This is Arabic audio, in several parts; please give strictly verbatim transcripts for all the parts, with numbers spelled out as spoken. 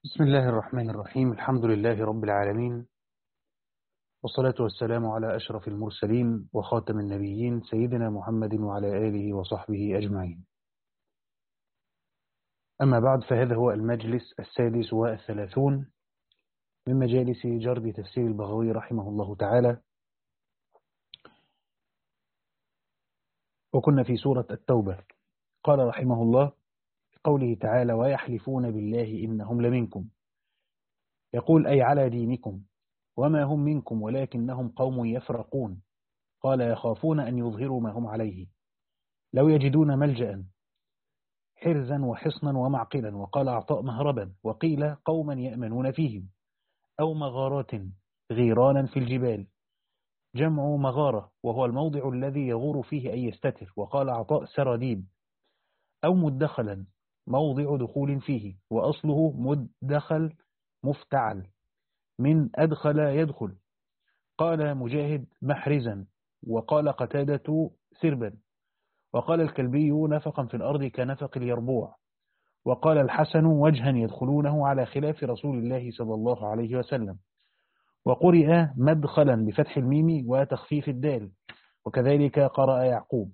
بسم الله الرحمن الرحيم. الحمد لله رب العالمين، والصلاة والسلام على أشرف المرسلين وخاتم النبيين سيدنا محمد وعلى آله وصحبه أجمعين. أما بعد، فهذا هو المجلس السادس والثلاثون من مجالس جرد تفسير البغوي رحمه الله تعالى، وكنا في سورة التوبة. قال رحمه الله قوله تعالى: ويحلفون بالله إنهم لمنكم، يقول أي على دينكم، وما هم منكم ولكنهم قوم يفرقون. قال يخافون أن يظهروا ما هم عليه، لو يجدون ملجأ حرزا وحصنا ومعقلا. وقال عطاء مهربا، وقيل قوما يأمنون فيهم، أو مغارات غيرانا في الجبال، جمع مغارة وهو الموضع الذي يغور فيه أي يستتر. وقال عطاء سراديب، أو مدخلا موضع دخول فيه، وأصله مدخل مفتعل من أدخل يدخل. قال مجاهد محرزا، وقال قتادة سربا. وقال الكلبي نفقا في الأرض كنفق اليربوع. وقال الحسن وجها يدخلونه على خلاف رسول الله صلى الله عليه وسلم. وقرئ مدخلا بفتح الميم وتخفيف الدال، وكذلك قرأ يعقوب.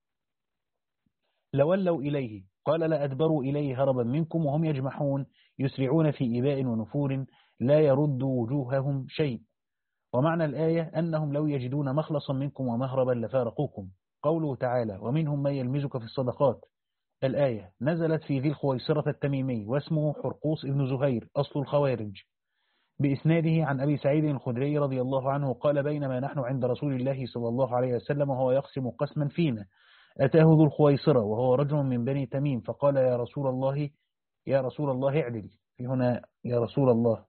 لولوا إليه، قال لأدبروا إليه هربا منكم وهم يجمحون، يسرعون في إباء ونفور، لا يرد وجوههم شيء. ومعنى الآية أنهم لو يجدون مخلصا منكم ومهربا لفارقوكم. قوله تعالى: ومنهم من يلمزك في الصدقات. الآية نزلت في ذي الخويصرة التميمي، واسمه حرقوس ابن زهير، أصل الخوارج، بإسناده عن أبي سعيد الخدري رضي الله عنه قال: بينما نحن عند رسول الله صلى الله عليه وسلم وهو يقسم قسما فينا، أتاه ذو الخويصرة وهو رجل من بني تميم، فقال: يا رسول الله يا رسول الله اعدل. في هنا يا رسول الله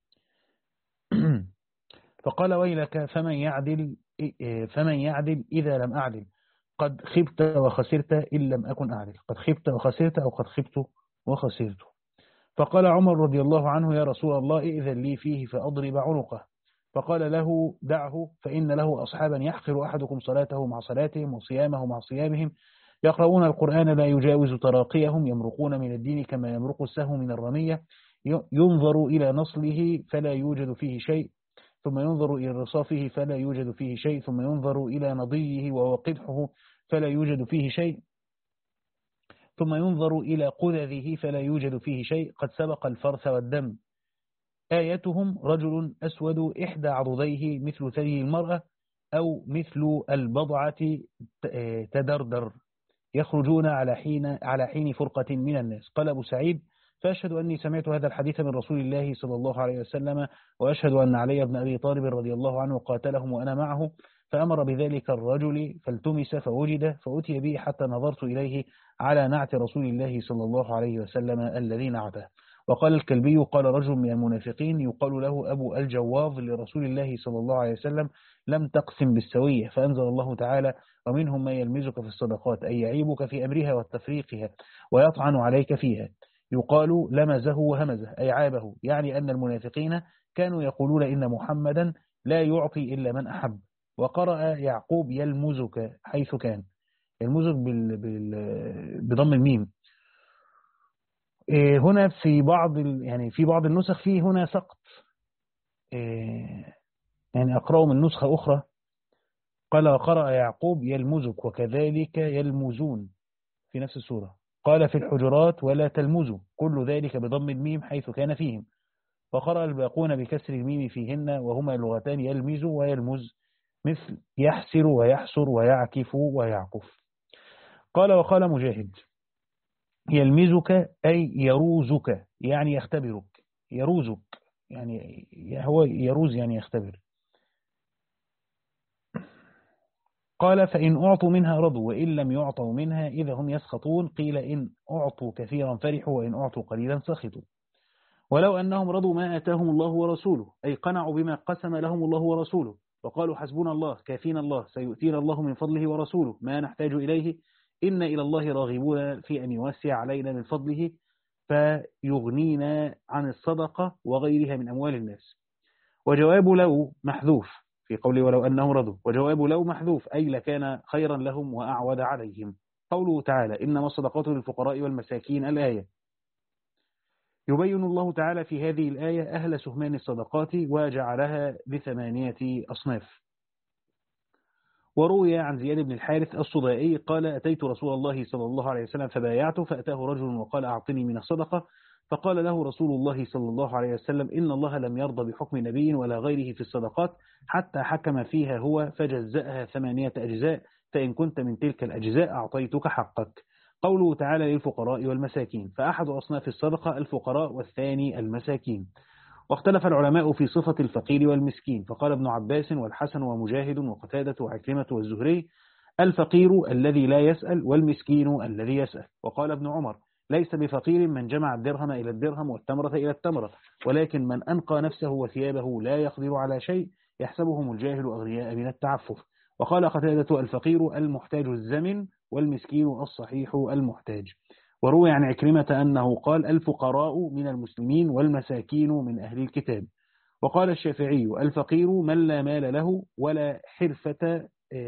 فقال: ويلك، فمن يعدل فمن يعدل إذا لم أعدل؟ قد خبت وخسرت إن لم أكن أعدل. قد خبت وخسرت، أو قد خبت وخسرت. فقال عمر رضي الله عنه: يا رسول الله إذن لي فيه فأضرب عنقه. فقال له: دعه، فإن له أصحابا يحقر أحدكم صلاته مع صلاتهم وصيامه مع صيامهم، يقرؤون القرآن لا يجاوز تراقيهم، يمرقون من الدين كما يمرق السهم من الرمية، ينظر إلى نصله فلا يوجد فيه شيء، ثم ينظر إلى رصافه فلا يوجد فيه شيء، ثم ينظر إلى نضيه وهو قدحه فلا يوجد فيه شيء، ثم ينظر إلى قذذه فلا يوجد فيه شيء، قد سبق الفرث والدم. آيتهم رجل أسود إحدى عضديه مثل ثدي المرأة، أو مثل البضعة تدردر، يخرجون على حين على حين فرقة من الناس. قال أبو سعيد: فأشهد أني سمعت هذا الحديث من رسول الله صلى الله عليه وسلم، وأشهد أن علي بن أبي طالب رضي الله عنه قاتلهم وأنا معه، فأمر بذلك الرجل فالتمس فوجد، فأتي به حتى نظرت إليه على نعت رسول الله صلى الله عليه وسلم الذي نعته. وقال الكلبي: قال رجل من المنافقين يقال له أبو الجواظ لرسول الله صلى الله عليه وسلم: لم تقسم بالسوية. فأنزل الله تعالى: ومنهم من يلمزك في الصدقات، أي يعيبك في أمرها وتفريقها ويطعن عليك فيها. يقال لمزه وهمزه، أي عابه، يعني أن المنافقين كانوا يقولون إن محمدا لا يعطي إلا من أحب. وقرأ يعقوب يلمزك حيث كان، يلمزك بال... بال... بضم الميم. هنا في بعض ال... يعني في بعض النسخ فيه هنا سقط، يعني أقرأ من نسخة أخرى. قال: وقرأ يعقوب يلمزك، وكذلك يلمزون في نفس السورة. قال في الحجرات: ولا تلمزوا، كل ذلك بضم الميم حيث كان فيهم. وقرأ الباقون بكسر الميم فيهن، وهما لغتان: يلمز ويلمز، مثل يحسر ويحسر ويعكف ويعكف. قال: وقال مجاهد: يلمزك أي يروزك، يعني يختبرك. يروزك يعني هو يروز يعني يختبر. قال: فإن أعطوا منها رضوا، وإن لم يعطوا منها إذا هم يسخطون. قيل: إن أعطوا كثيرا فرحوا، وإن أعطوا قليلا سخطوا. ولو أنهم رضوا ما آتاهم الله ورسوله، أي قنعوا بما قسم لهم الله ورسوله، وقالوا حسبنا الله كافينا الله سيؤتينا الله من فضله ورسوله ما نحتاج إليه، إن إلى الله راغبون في أن يوسع علينا من فضله فيغنينا عن الصدقة وغيرها من أموال الناس. وجواب لو محذوف في قوله ولو أنهم رضوا، وجواب لو محذوف، أي لكان خيرا لهم وأعود عليهم. قوله تعالى: إنما الصدقات للفقراء والمساكين، الآية. يبين الله تعالى في هذه الآية أهل سهمان الصدقات وجعلها بثمانية أصناف. وروي عن زياد بن الحارث الصدائي قال: أتيت رسول الله صلى الله عليه وسلم فبايعته، فأتاه رجل وقال: أعطني من الصدقة. فقال له رسول الله صلى الله عليه وسلم: إن الله لم يرضى بحكم نبي ولا غيره في الصدقات حتى حكم فيها هو فجزأها ثمانية أجزاء، فإن كنت من تلك الأجزاء أعطيتك حقك. قوله تعالى: للفقراء والمساكين، فأحد أصناف الصدقة الفقراء والثاني المساكين. واختلف العلماء في صفة الفقير والمسكين، فقال ابن عباس والحسن ومجاهد وقتادة وعكرمة والزهري: الفقير الذي لا يسأل، والمسكين الذي يسأل. وقال ابن عمر: ليس بفقير من جمع الدرهم إلى الدرهم والتمرة إلى التمرة، ولكن من أنقى نفسه وثيابه لا يقدر على شيء يحسبهم الجاهل أغنياء من التعفف. وقال قتادة: الفقير المحتاج الزمن، والمسكين الصحيح المحتاج. وروي عن عكرمة أنه قال: الفقراء من المسلمين والمساكين من أهل الكتاب. وقال الشافعي: الفقير من لا مال له ولا حرفة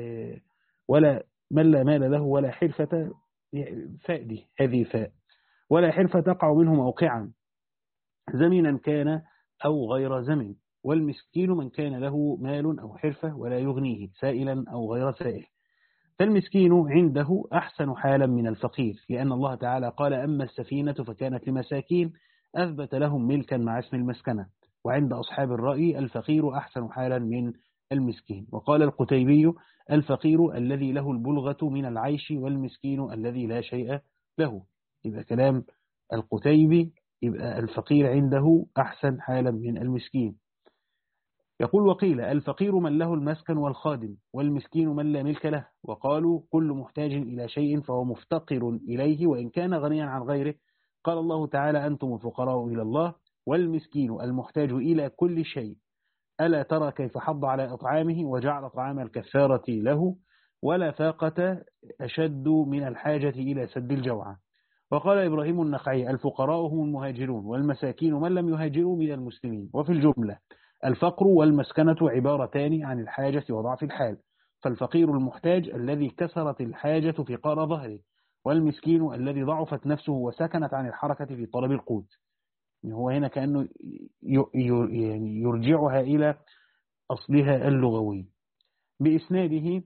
ولا من لا مال له ولا حرفة فاء دي هذه فاء ولا حرفة تقع منه موقعا، زمنا كان أو غير زمن. والمسكين من كان له مال أو حرفة ولا يغنيه، سائلا أو غير سائل. فالمسكين عنده أحسن حالا من الفقير، لأن الله تعالى قال: أما السفينة فكانت لمساكين أثبت لهم ملكا مع اسم المسكنة. وعند أصحاب الرأي الفقير أحسن حالا من المسكين. وقال القتيبي: الفقير الذي له البلغة من العيش، والمسكين الذي لا شيء له. يبقى كلام القتيبي، يبقى الفقير عنده أحسن حالا من المسكين. يقول: وقيل: الفقير من له المسكن والخادم، والمسكين من لا ملك له. وقالوا: كل محتاج إلى شيء فهو مفتقر إليه وإن كان غنيا عن غيره. قال الله تعالى: أنتم الفقراء إلى الله، والمسكين المحتاج إلى كل شيء. ألا ترى كيف حض على إطعامه وجعل طعام الكفارة له، ولا فاقة أشد من الحاجة إلى سد الجوعة. وقال إبراهيم النخعي: الفقراء هم المهاجرون، والمساكين من لم يهاجروا من المسلمين. وفي الجملة الفقر والمسكنة عبارتان عن الحاجة وضعف الحال، فالفقير المحتاج الذي كسرت الحاجة في قار ظهره، والمسكين الذي ضعفت نفسه وسكنت عن الحركة في طلب القوت. هو هنا كأنه يعني يرجعها إلى أصلها اللغوي. بإسناده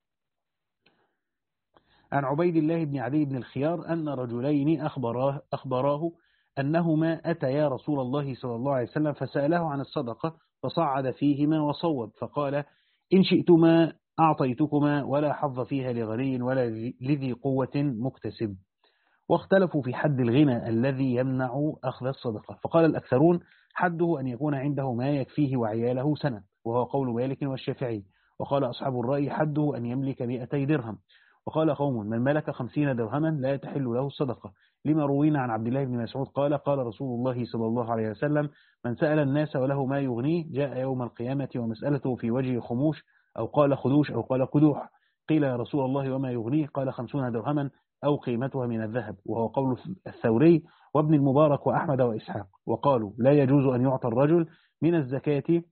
عن عبيد الله بن عدي بن الخيار أن رجلين أخبراه, أخبراه أنهما أتيا رسول الله صلى الله عليه وسلم فسأله عن الصدقة، فصعد فيهما وصوب، فقال: إن شئتما أعطيتكما، ولا حظ فيها لغني ولا لذي قوة مكتسب. واختلفوا في حد الغنى الذي يمنع أخذ الصدقة، فقال الأكثرون: حده أن يكون عنده ما يكفيه وعياله سنة، وهو قول مالك والشافعي. وقال أصحاب الرأي: حده أن يملك مئتي درهم. وقال قوم: من ملك خمسين درهما لا تحل له الصدقة، لما روينا عن عبد الله بن مسعود قال: قال رسول الله صلى الله عليه وسلم: من سأل الناس وله ما يغنيه جاء يوم القيامة ومسألته في وجه خموش، أو قال خدوش، أو قال قدوح. قيل: يا رسول الله وما يغنيه؟ قال: خمسون درهما أو قيمتها من الذهب، وهو قول الثوري وابن المبارك وأحمد وإسحاق. وقالوا: لا يجوز أن يعطى الرجل من الزكاة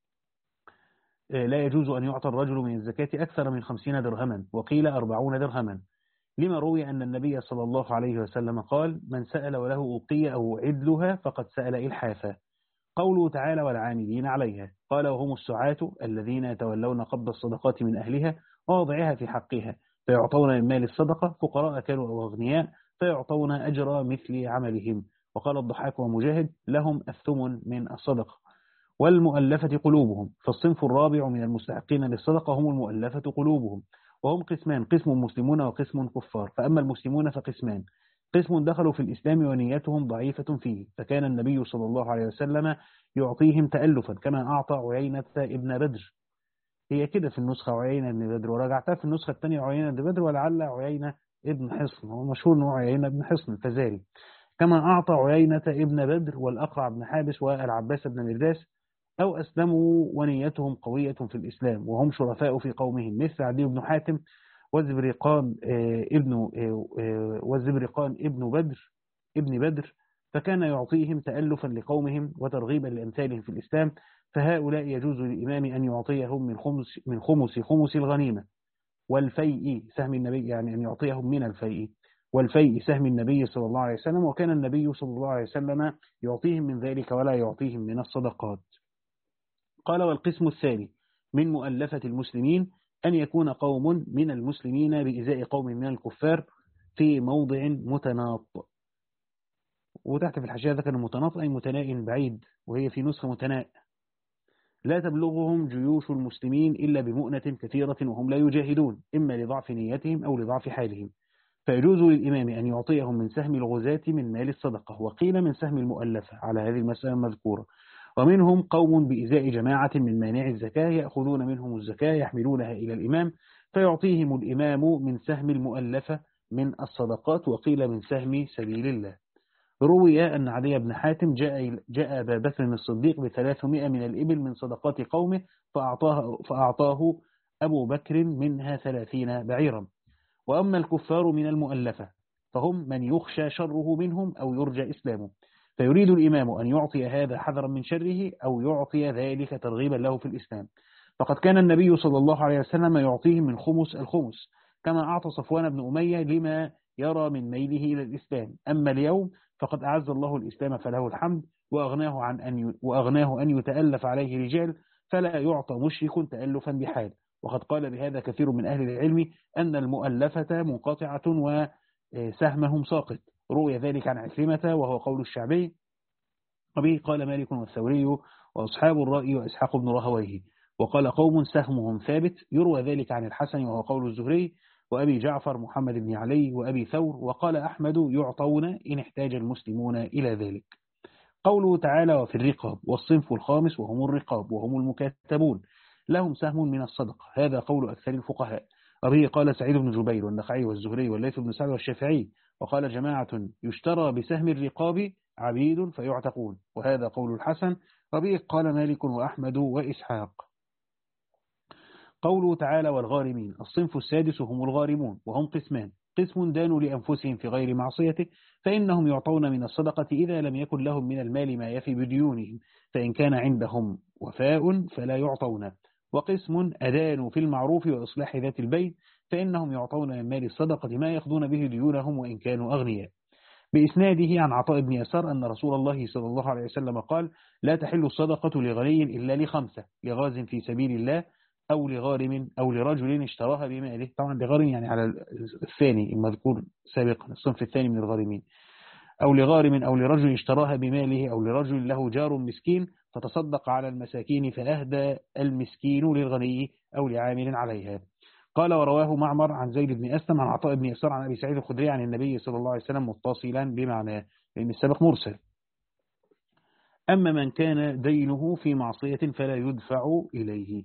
لا يجوز أن يعطى الرجل من الزكاة أكثر من خمسين درهما، وقيل أربعون درهما، لما روي أن النبي صلى الله عليه وسلم قال: من سأل وله أوقية أو عدلها فقد سأل إلحافا. قوله تعالى: والعاملين عليها، قال: وهم السعاة الذين يتولون قبض الصدقات من أهلها ووضعها في حقها، فيعطون من مال الصدقة، فقراء كانوا أو أغنياء، فيعطون أجر مثل عملهم. وقال الضحاك ومجاهد: لهم الثمن من الصدقة. والمؤلفة قلوبهم، فالصنف الرابع من المستحقين للصدقة هم المؤلفة قلوبهم، وهم قسمان: قسم مسلمون وقسم كفار. فأما المسلمون فقسمان: قسم دخلوا في الإسلام ونيتهم ضعيفة فيه، فكان النبي صلى الله عليه وسلم يعطيهم تألفا، كما أعطى عيينة ابن بدر. هي كده في النسخة عيينة ابن بدر، ورجعتها في النسخة الثانية عيينة ابن بدر، ولعل عيينة ابن حصن، هو مشهور أنه عيينة ابن حصن الفزاري. كما أعطى عيينة ابن بدر والأقرع بن حابس والعباس بن مرداس، أو أسلموا ونيتهم قوية في الإسلام وهم شرفاء في قومهم، مثل عدي بن حاتم والزبرقان ابن والزبرقان ابن بدر ابن بدر، فكان يعطيهم تألفا لقومهم وترغيبا لأمثالهم في الإسلام. فهؤلاء يجوز للإمام أن يعطيهم من خمس من خمس خمس الغنيمة والفيء سهم النبي، يعني أن يعطيهم من الفيء والفيء سهم النبي صلى الله عليه وسلم، وكان النبي صلى الله عليه وسلم يعطيهم من ذلك ولا يعطيهم من الصدقات. قال: والقسم الثاني من مؤلفة المسلمين أن يكون قوم من المسلمين بإزاء قوم من الكفار في موضع متناط. وتحت في الحاشية ذكر المتناط أي متناء بعيد، وهي في نسخة متناء. لا تبلغهم جيوش المسلمين إلا بمؤنة كثيرة وهم لا يجاهدون، إما لضعف نيتهم أو لضعف حالهم، فيجوز للإمام أن يعطيهم من سهم الغزاة من مال الصدقة، وقيل من سهم المؤلفة على هذه المسألة المذكورة. ومنهم قوم بإزاء جماعة من مانع الزكاة يأخذون منهم الزكاة يحملونها إلى الإمام فيعطيهم الإمام من سهم المؤلفة من الصدقات، وقيل من سهم سبيل الله. روي أن عدي بن حاتم جاء جاء أبا بكر الصديق بثلاثمائة من الإبل من صدقات قومه فأعطاه, فأعطاه أبو بكر منها ثلاثين بعيرا. وأما الكفار من المؤلفة فهم من يخشى شره منهم أو يرجى إسلامه، فيريد الإمام أن يعطي هذا حذرا من شره أو يعطي ذلك ترغيبا له في الإسلام. فقد كان النبي صلى الله عليه وسلم يعطيهم من خمس الخمس، كما أعطى صفوان بن أمية لما يرى من ميله إلى الإسلام. أما اليوم فقد أعز الله الإسلام فله الحمد، وأغناه عن أن وأغناه أن يتألف عليه رجال، فلا يعطى مشرك تألفا بحال. وقد قال بهذا كثير من أهل العلم أن المؤلفة منقطعة وسهمهم ساقط. روي ذلك عن عكرمة وهو قول الشعبي، وبه قال مالك والثوري وأصحاب الرأي وإسحاق بن راهويه. وقال قوم سهمهم ثابت. يروى ذلك عن الحسن وهو قول الزهري وأبي جعفر محمد بن علي وأبي ثور. وقال أحمد يعطون إن احتاج المسلمون إلى ذلك. قوله تعالى: وفي الرقاب. والصنف الخامس وهم الرقاب وهم المكاتبون لهم سهم من الصدقة. هذا قول أكثر الفقهاء. وبه قال سعيد بن جبير والنخعي والزهري والليث بن سعد والشافعي. وقال جماعة يشترى بسهم الرقاب عبيد فيعتقون، وهذا قول الحسن. وبه قال مالك وأحمد وإسحاق. قوله تعالى: والغارمين. الصنف السادس هم الغارمون وهم قسمان: قسم دانوا لأنفسهم في غير معصيته فإنهم يعطون من الصدقة إذا لم يكن لهم من المال ما يفي بديونهم، فإن كان عندهم وفاء فلا يعطون. وقسم أدانوا في المعروف وإصلاح ذات البين فإنهم يعطون من مال الصدقة ما يقضون به ديونهم وإن كانوا أغنياء. بإسناده عن عطاء بن يسار أن رسول الله صلى الله عليه وسلم قال: لا تحل الصدقة لغني إلا لخمسة: لغاز في سبيل الله، أو لغارم، أو لرجل اشتراها بماله. طبعا لغارم يعني على الثاني المذكور سابقا، الصنف الثاني من الغارمين. أو لغارم أو لرجل اشتراها بماله، أو لرجل له جار مسكين فتصدق على المساكين فأهدى المسكين للغني أو لعامل عليها. قال: ورواه معمر عن زيد بن أسلم عن عطاء بن يسار عن أبي سعيد الخدري عن النبي صلى الله عليه وسلم متصلا بمعناه، لأن السابق مرسل. أما من كان دينه في معصية فلا يدفع إليه.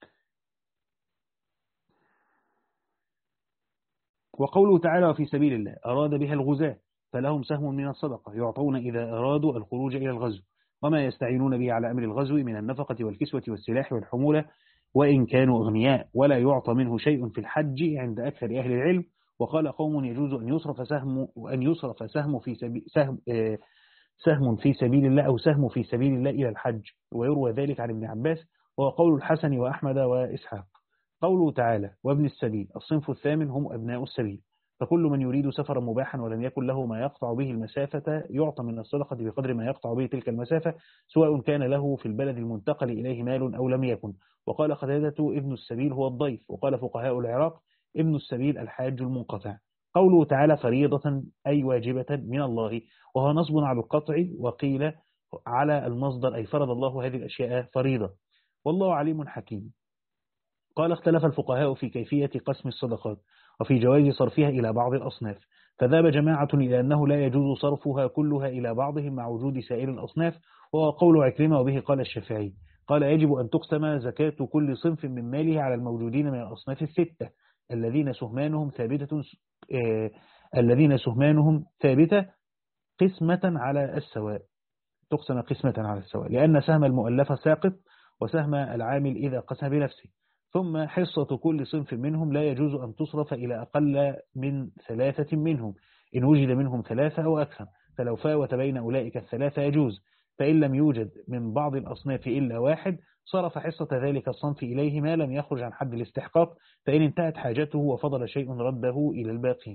وقوله تعالى: وفي سبيل الله أراد بها الغزاة فلهم سهم من الصدقة يعطون إذا أرادوا الخروج إلى الغزو، وما يستعينون به على أمر الغزو من النفقة والكسوة والسلاح والحمولة وإن كانوا أغنياء، ولا يعطى منه شيء في الحج عند أكثر أهل العلم. وقال قوم: يجوز أن يصرف سهم وأن يصرف سهم في سبيل سهم آه سهم في سبيل الله أو سهم في سبيل الله إلى الحج، ويروى ذلك عن ابن عباس، وهو قول الحسن وأحمد وإسحاق. قوله تعالى: وابن السبيل. الصنف الثامن هم أبناء السبيل، فكل من يريد سفرا مباحا ولم يكن له ما يقطع به المسافة يعطى من الصدقة بقدر ما يقطع به تلك المسافة، سواء كان له في البلد المنتقل إليه مال أو لم يكن. وقال قتادة: ابن السبيل هو الضيف. وقال فقهاء العراق: ابن السبيل الحاج المنقطع. قوله تعالى: فريضة أي واجبة من الله، وهو نصب على القطع، وقيل على المصدر أي فرض الله هذه الأشياء فريضة، والله عليم حكيم. قال: اختلف الفقهاء في كيفية قسم الصدقات وفي جواز صرفها إلى بعض الأصناف، فذهب جماعة إلى أنه لا يجوز صرفها كلها إلى بعضهم مع وجود سائر الأصناف، وهو قول عكرمة وبه قال الشافعي. قال: يجب أن تقسم زكاة كل صنف من ماله على الموجودين من الأصناف الستة الذين سهمانهم ثابتة آه الذين سهمانهم ثابتة قسمة على السواء تقسم قسمة على السواء، لأن سهم المؤلفة ساقط وسهم العامل إذا قسم بنفسه. ثم حصة كل صنف منهم لا يجوز أن تصرف إلى أقل من ثلاثة منهم إن وجد منهم ثلاثة أو أكثر، فلو فاوت بين أولئك الثلاثة يجوز، فإن لم يوجد من بعض الأصناف إلا واحد صرف حصة ذلك الصنف إليه ما لم يخرج عن حد الاستحقاق، فإن انتهت حاجته وفضل شيء رده إلى الباقين.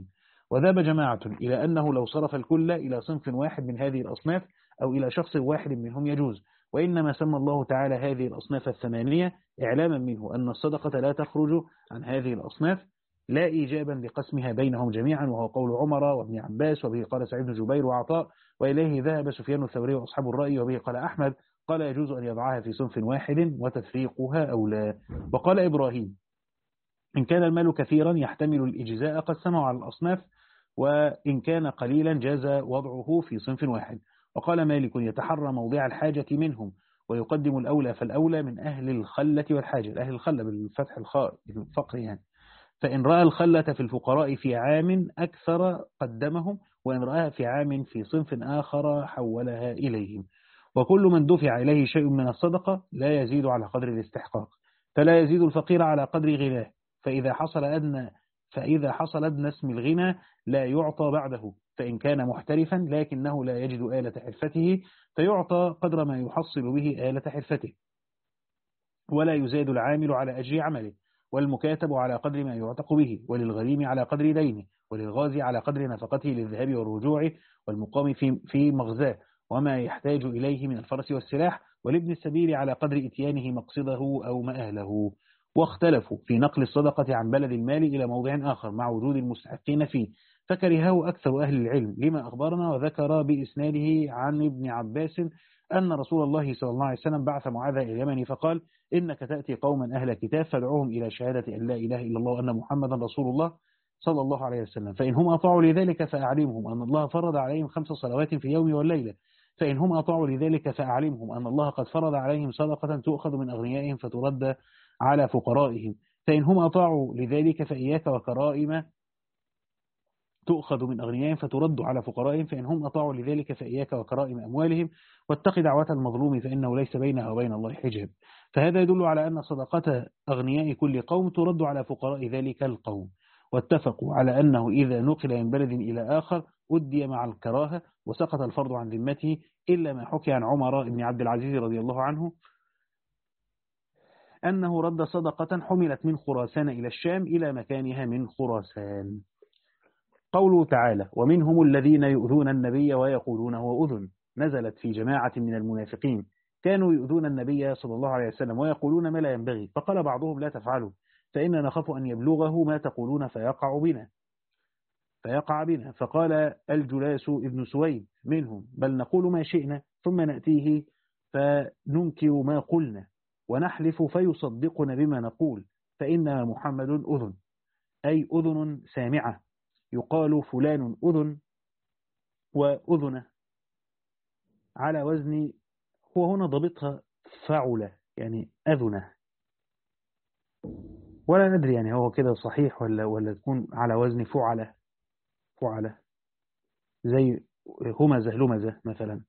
وذهب جماعة إلى أنه لو صرف الكل إلى صنف واحد من هذه الأصناف أو إلى شخص واحد منهم يجوز، وإنما سمى الله تعالى هذه الأصناف الثمانية إعلاما منه أن الصدقة لا تخرج عن هذه الأصناف لا إيجابا بقسمها بينهم جميعا، وهو قول عمر وابن عباس، وبه قال سعيد بن جبير وعطاء، وإليه ذهب سفيان الثوري وأصحاب الرأي، وبه قال أحمد قال يجوز أن يضعها في صنف واحد وتفريقها أو لا. وقال إبراهيم إن كان المال كثيرا يحتمل الإجزاء قسمه على الأصناف، وإن كان قليلا جاز وضعه في صنف واحد. وقال مالك يتحرى موضع الحاجة منهم ويقدم الأولى فالأولى من أهل الخلة والحاجة، أهل الخلة بالفتح الخاء الفقر يعني. فإن رأى الخلة في الفقراء في عام أكثر قدمهم، وإن رأى في عام في صنف آخر حولها إليهم. وكل من دفع إليه شيء من الصدقة لا يزيد على قدر الاستحقاق، فلا يزيد الفقير على قدر غناه، فإذا حصل أدنى فإذا حصل أدنى اسم الغنى لا يعطى بعده، فإن كان محترفا لكنه لا يجد آلة حرفته فيعطى قدر ما يحصل به آلة حرفته، ولا يزاد العامل على أجر عمله، والمكاتب على قدر ما يعتق به، وللغريم على قدر دينه، وللغازي على قدر نفقته للذهاب والرجوع، والمقام في في مغزاه وما يحتاج إليه من الفرس والسلاح، ولابن السبيل على قدر إتيانه مقصده أو مآله. واختلفوا في نقل الصدقة عن بلد المال إلى موضع آخر مع وجود المستحقين فيه، فكرهه أكثر أهل العلم لما أخبرنا. وذكر بإسناده عن ابن عباس أن رسول الله صلى الله عليه وسلم بعث معاذ إلى اليمن فقال إنك تأتي قوما أهل كتاب فادعوهم إلى شهادة أن لا إله إلا الله وأن محمدا رسول الله صلى الله عليه وسلم، فإن هم أطاعوا لذلك فأعلمهم أن الله فرض عليهم خمس صلوات في يوم والليلة، فإن هم أطاعوا لذلك فأعلمهم أن الله قد فرض عليهم صدقة تؤخذ من أغنيائهم فترد على فقرائهم، فإن هم أطاعوا لذلك فإياك وكرائم تؤخذ من أغنيائهم فترد على فقرائهم، فإن هم أطاعوا لذلك فإياك وكرائم أموالهم، واتق دعوة المظلوم فإنه ليس بينها وبين الله حجاب. فهذا يدل على أن صدقة أغنياء كل قوم ترد على فقراء ذلك القوم. واتفقوا على أنه إذا نقل من بلد إلى آخر أدي مع الكراهة وسقط الفرض عن ذمته، إلا ما حكي عن عمر بن عبد العزيز رضي الله عنه أنه رد صدقة حملت من خراسان إلى الشام إلى مكانها من خراسان. قوله تعالى ومنهم الذين يؤذون النبي ويقولون هو أذن، نزلت في جماعة من المنافقين كانوا يؤذون النبي صلى الله عليه وسلم ويقولون ما لا ينبغي، فقال بعضهم لا تفعلوا فإننا نخاف أن يبلغه ما تقولون فيقع بنا فيقع بنا فقال الجلاس ابن سويد منهم بل نقول ما شئنا ثم نأتيه فننكر ما قلنا ونحلف فيصدقنا بما نقول، فإنما محمد أذن أي أذن سامعة، يقال فلان أذن وأذن على وزن، هو هنا ضبطها فعل يعني أذن، ولا ندري يعني هو كده صحيح ولا ولا تكون على وزن فعل فعل زي همزة لمزة مثلا،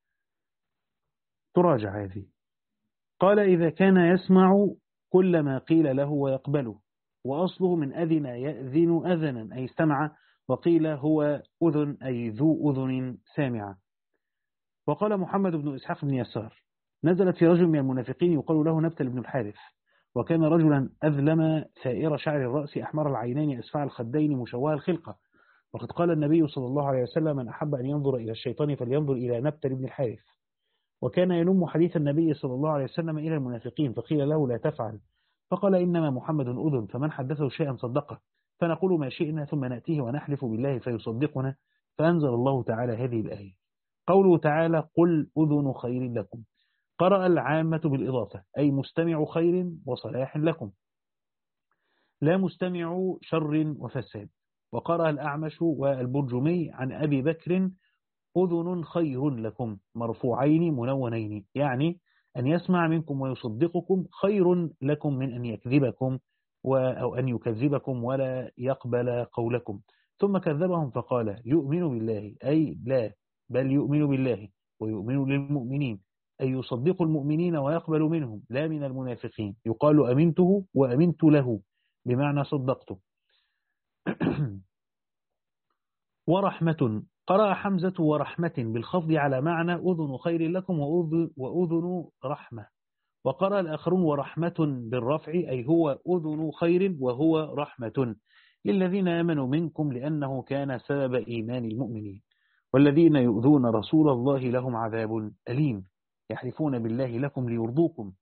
تراجع هذه. قال إذا كان يسمع كل ما قيل له ويقبله، وأصله من أذن يأذن أذنا أي استمع، وقيل هو أذن أي ذو أذن سامعة. وقال محمد بن إسحاق بن يسار نزلت في رجل من المنافقين يقال له نبتل بن الحارث، وكان رجلا أذلم ثائر شعر الرأس أحمر العينين أسفع الخدين مشوه الخلقة، وقد قال النبي صلى الله عليه وسلم من أحب أن ينظر إلى الشيطان فلينظر إلى نبتل بن الحارث. وكان ينم حديث النبي صلى الله عليه وسلم إلى المنافقين فقيل له لا تفعل، فقال إنما محمد أذن فمن حدثه شيئا صدقه، فنقول ما شئنا ثم نأتيه ونحلف بالله فيصدقنا، فأنزل الله تعالى هذه الآية. قوله تعالى قل أذن خير لكم، قرأ العامة بالإضافة أي مستمع خير وصلاح لكم لا مستمع شر وفساد. وقرأ الأعمش والبرجمي عن أبي بكر أذن خير لكم مرفوعين منونين، يعني أن يسمع منكم ويصدقكم خير لكم من أن يكذبكم أو أن يكذبكم ولا يقبل قولكم. ثم كذبهم فقال يؤمن بالله أي لا بل يؤمن بالله ويؤمن للمؤمنين أي يصدق المؤمنين ويقبل منهم لا من المنافقين، يقال أمنته وأمنت له بمعنى صدقته. ورحمة قرأ حمزة ورحمة بالخفض على معنى أذن خير لكم وأذن رحمة، وقرأ الآخرون ورحمة بالرفع أي هو أذن خير وهو رحمة، للذين آمنوا منكم لأنه كان سبب إيمان المؤمنين والذين يؤذون رسول الله لهم عذاب أليم يحلفون بالله لكم ليرضوكم.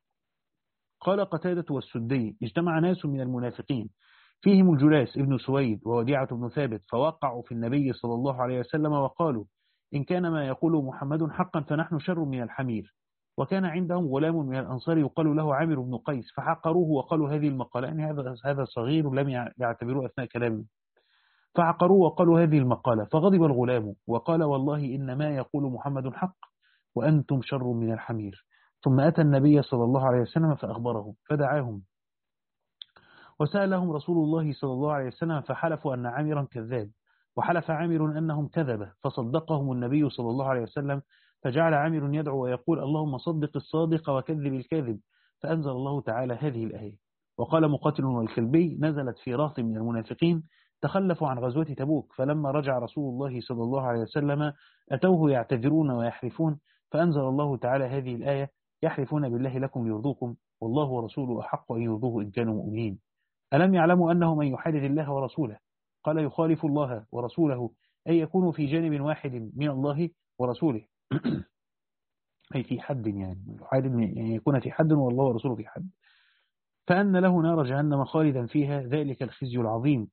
قال قتادة والسدي اجتمع ناس من المنافقين فيهم الجلاس ابن سويد ووديعة بن ثابت فوقعوا في النبي صلى الله عليه وسلم وقالوا إن كان ما يقول محمد حقا فنحن شر من الحمير. وكان عندهم غلام من الأنصار يقال له عامر بن قيس فحقروه وقالوا هذه المقالة، يعني هذا هذا صغير لم يعتبروه أثناء كلامه، فعقروه وقالوا هذه المقالة. فغضب الغلام وقال والله إن ما يقول محمد حق وأنتم شر من الحمير. ثم أتى النبي صلى الله عليه وسلم فأخبرهم فدعاهم وسألهم رسول الله صلى الله عليه وسلم فحلفوا أن عامرا كذاب وحلف عامر أنهم كذبة فصدقهم النبي صلى الله عليه وسلم فجعل عامر يدعو ويقول اللهم صدق الصادق وكذب الكاذب. فأنزل الله تعالى هذه الآية. وقال مقاتل والكلبي نزلت في رهط من المنافقين تخلفوا عن غزوة تبوك فلما رجع رسول الله صلى الله عليه وسلم أتوه يعتذرون ويحلفون فأنزل الله تعالى هذه الآية يحلفون بالله لكم ليرضوكم والله ورسوله أحق أن يرضوه إن كانوا مؤمنين ألم يعلموا أنه من يحادد الله ورسوله قال يخالف الله ورسوله أي يكون في جانب واحد من الله ورسوله أي في حد، يعني يحادد يعني يكون في حد والله ورسوله في حد، فأن له نار جهنم خالدا فيها ذلك الخزي العظيم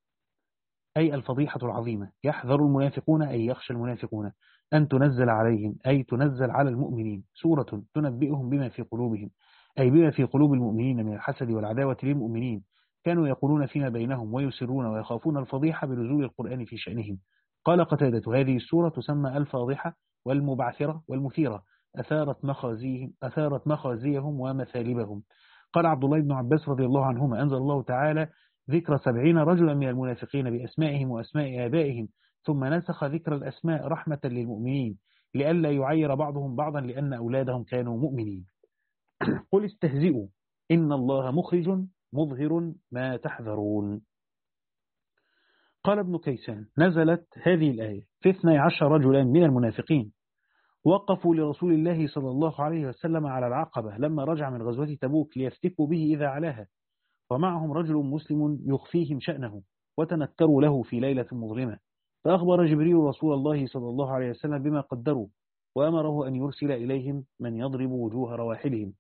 أي الفضيحة العظيمة. يحذر المنافقون أي يخشى المنافقون أن تنزل عليهم أي تنزل على المؤمنين سورة تنبئهم بما في قلوبهم أي بما في قلوب المؤمنين من الحسد والعداوة للمؤمنين كانوا يقولون فيما بينهم ويسرون ويخافون الفضيحة بنزول القرآن في شأنهم. قال قتادة هذه السورة تسمى الفاضحة والمبعثرة والمثيرة أثارت مخازيهم, أثارت مخازيهم ومثالبهم. قال عبد الله بن عباس رضي الله عنهما أنزل الله تعالى ذكر سبعين رجلا من المنافقين بأسمائهم وأسماء آبائهم ثم نسخ ذكر الأسماء رحمة للمؤمنين لئلا يعير بعضهم بعضا لأن أولادهم كانوا مؤمنين. قل استهزئوا إن الله مخرج مظهر ما تحذرون. قال ابن كيسان نزلت هذه الآية في اثني عشر رجلا من المنافقين وقفوا لرسول الله صلى الله عليه وسلم على العقبة لما رجع من غزوة تبوك ليفتكوا به إذا علاها ومعهم رجل مسلم يخفيهم شأنه وتنكروا له في ليلة مظلمة فأخبر جبريل رسول الله صلى الله عليه وسلم بما قدروا وأمره أن يرسل إليهم من يضرب وجوه رواحلهم.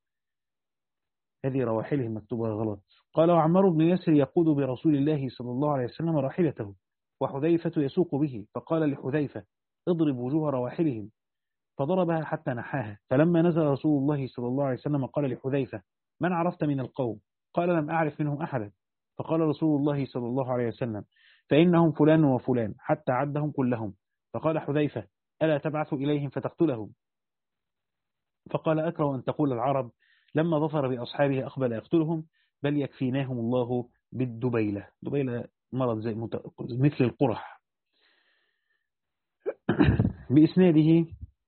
هذه رواحلهم مكتوبة غلط. قال وعمار بن ياسر يقود برسول الله صلى الله عليه وسلم راحلته وحذيفة يسوق به فقال لحذيفة اضرب وجوه رواحلهم فضربها حتى نحاها. فلما نزل رسول الله صلى الله عليه وسلم قال لحذيفة من عرفت من القوم؟ قال لم أعرف منهم أحدا. فقال رسول الله صلى الله عليه وسلم فإنهم فلان وفلان حتى عدهم كلهم. فقال حذيفة ألا تبعث إليهم فتقتلهم؟ فقال أكره أن تقول العرب لما ظفر بأصحابه أقبل يقتلهم بل يكفيناهم الله بالدبيلة. دبيلة مرض زي مثل القرح. بإسناده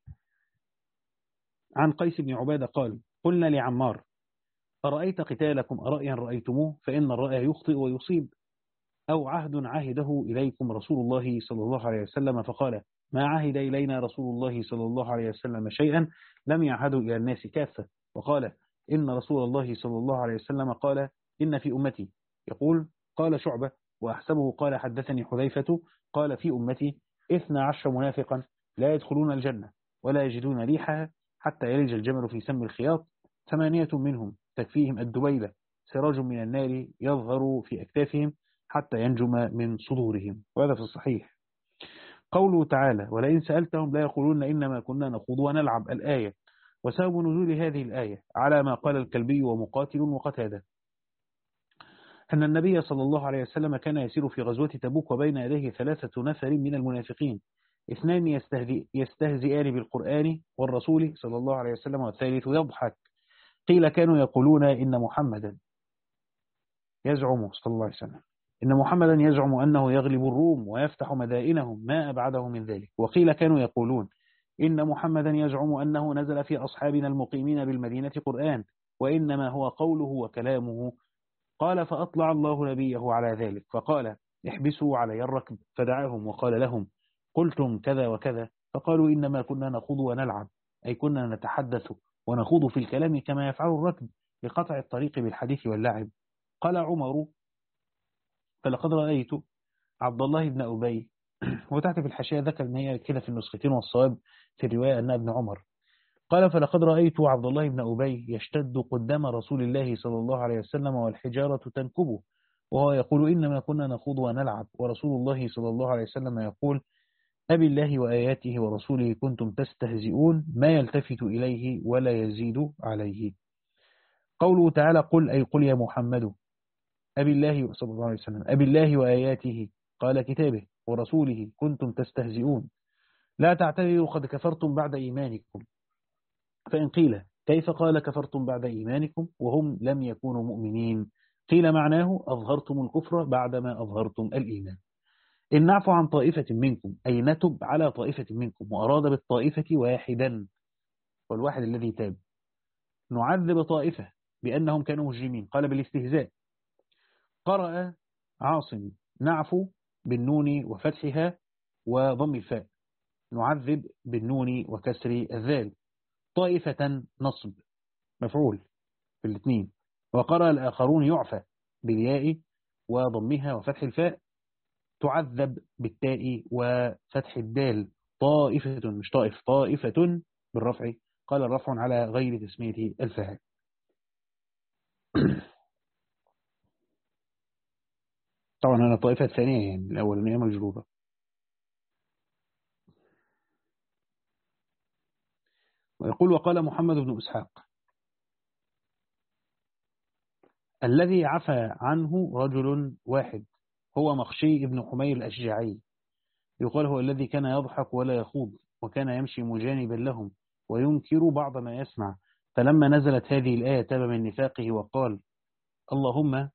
عن قيس بن عبادة قال قلنا لعمار أرأيت قتالكم أرأيا رأيتموه فإن الرأي يخطئ ويصيب أو عهد عهده إليكم رسول الله صلى الله عليه وسلم؟ فقال ما عهد إلينا رسول الله صلى الله عليه وسلم شيئا لم يعهدوا إلى الناس كافة. وقال إن رسول الله صلى الله عليه وسلم قال إن في أمتي يقول قال شعبة وأحسبه قال حدثني حذيفة قال في أمتي اثنى عشر منافقا لا يدخلون الجنة ولا يجدون ريحها حتى يلج الجمل في سم الخياط ثمانية منهم تكفيهم الدبيلة سراج من النار يظهر في أكتافهم حتى ينجم من صدورهم. وهذا في الصحيح. قوله تعالى ولئن سألتهم لا يقولون إنما كنا نخوض ونلعب الآية. وسبب نزول هذه الآية على ما قال الكلبي ومقاتل وقتادة أن النبي صلى الله عليه وسلم كان يسير في غزوة تبوك وبين يديه ثلاثة نفر من المنافقين اثنان يستهزئان بالقرآن والرسول صلى الله عليه وسلم والثالث يضحك. قيل كانوا يقولون إن محمدا يزعم صلى الله عليه وسلم إن محمدا يزعم أنه يغلب الروم ويفتح مدائنهم ما أبعده من ذلك. وقيل كانوا يقولون إن محمدا يزعم أنه نزل في أصحابنا المقيمين بالمدينة قرآن وإنما هو قوله وكلامه. قال فأطلع الله نبيه على ذلك فقال احبسوا علي الركب فدعاهم وقال لهم قلتم كذا وكذا فقالوا إنما كنا نخوض ونلعب أي كنا نتحدث ونخوض في الكلام كما يفعل الركب لقطع الطريق بالحديث واللعب. قال عمر فلقد رأيت عبد الله بن أبي، وتحت في الحاشية ذكر أن هي كده في النسختين، والصواب في الرواية أنها ابن عمر. قال فلقد رأيت عبد الله بن أبي يشتد قدام رسول الله صلى الله عليه وسلم والحجارة تنكبه، وهو يقول إنما كنا نخوض ونلعب، ورسول الله صلى الله عليه وسلم يقول أبي الله وآياته ورسوله كنتم تستهزئون، ما يلتفت إليه ولا يزيد عليه. قوله تعالى قل أي قل يا محمد أبي الله صلى الله عليه وسلم أبي الله وآياته قال كتابه ورسوله كنتم تستهزئون، لا تعتذروا قد كفرتم بعد إيمانكم. فإن قيل كيف قال كفرتم بعد إيمانكم وهم لم يكونوا مؤمنين؟ قيل معناه أظهرتم الكفر بعدما أظهرتم الإيمان. إن نعفو عن طائفة منكم أي نتب على طائفة منكم، وأراد بالطائفة واحدا والواحد الذي تاب، نعذب طائفة بأنهم كانوا مجرمين، قال بالاستهزاء. قرأ عاصم نعفو بالنون وفتحها وضم الفاء، نعذب بالنون وكسر الذال، طائفة نصب مفعول في الاثنين. وقرأ الآخرون يعفى بالياء وضمها وفتح الفاء، تعذب بالتاء وفتح الدال، طائفة مش طائف، طائفة بالرفع، قال الرفع على غير تسمية الفاعل. طبعا أنا الطائفة الثانية يعني الأولانية مجرورة. ويقول وقال محمد بن إسحاق الذي عفى عنه رجل واحد هو مخشي بن حمير الأشجعي، يقال هو الذي كان يضحك ولا يخوض، وكان يمشي مجانبا لهم وينكر بعض ما يسمع، فلما نزلت هذه الآية تاب من نفاقه وقال اللهم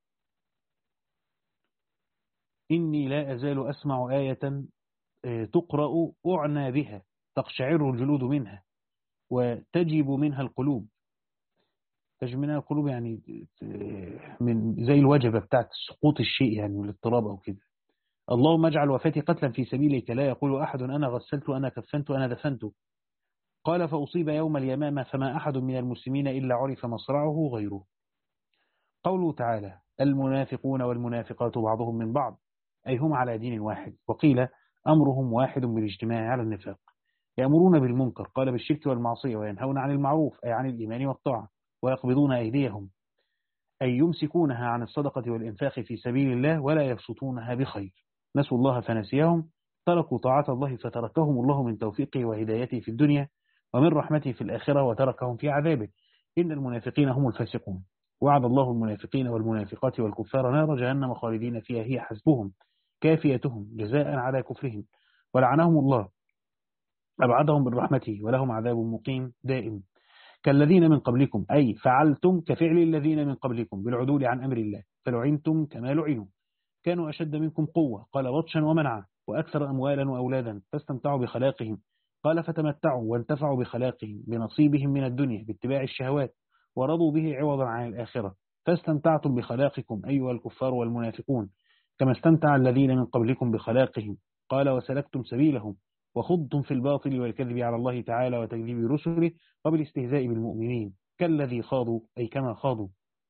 إني لا أزال أسمع آية تقرأ أعنى بها تقشعر الجلود منها وتجب منها القلوب. تجب منها القلوب يعني من زي الوجبة بتاعت سقوط الشيء يعني والاضطراب أو كده. اللهم اجعل وفاتي قتلا في سبيلك، لا يقول أحد أنا غسلت أنا كفنت أنا دفنت. قال فأصيب يوم اليمامة فما أحد من المسلمين إلا عرف مصرعه غيره. قوله تعالى المنافقون والمنافقات بعضهم من بعض أي هم على دين واحد، وقيل أمرهم واحد بالاجتماع على النفاق. يأمرون بالمنكر قال بالشرك والمعصية، وينهون عن المعروف أي عن الإيمان والطاعة، ويقبضون أيديهم أي يمسكونها عن الصدقة والإنفاق في سبيل الله ولا يبسطونها بخير. نسوا الله فنسيهم، تركوا طاعة الله فتركهم الله من توفيقه وهدايته في الدنيا ومن رحمته في الآخرة وتركهم في عذابه. إن المنافقين هم الفاسقون. وعد الله المنافقين والمنافقات والكفار نار جهنم خالدين فيها هي حسبهم كافيتهم جزاء على كفرهم، ولعنهم الله أبعدهم من رحمته ولهم عذاب مقيم دائم. كالذين من قبلكم أي فعلتم كفعل الذين من قبلكم بالعدول عن أمر الله فلعنتم كما لعنوا، كانوا أشد منكم قوة قال بطشا ومنعا وأكثر أموالا وأولادا فاستمتعوا بخلاقهم، قال فتمتعوا وانتفعوا بخلاقهم بنصيبهم من الدنيا باتباع الشهوات ورضوا به عوضا عن الآخرة، فاستمتعتم بخلاقكم أيها الكفار والمنافقون كما استمتع الذين من قبلكم بخلاقهم، قال وسلكتم سبيلهم وخضتم في الباطل والكذب على الله تعالى وتكذيب رسله وبالاستهزاء بالمؤمنين كالذي خاضوا أي كما خاضوا.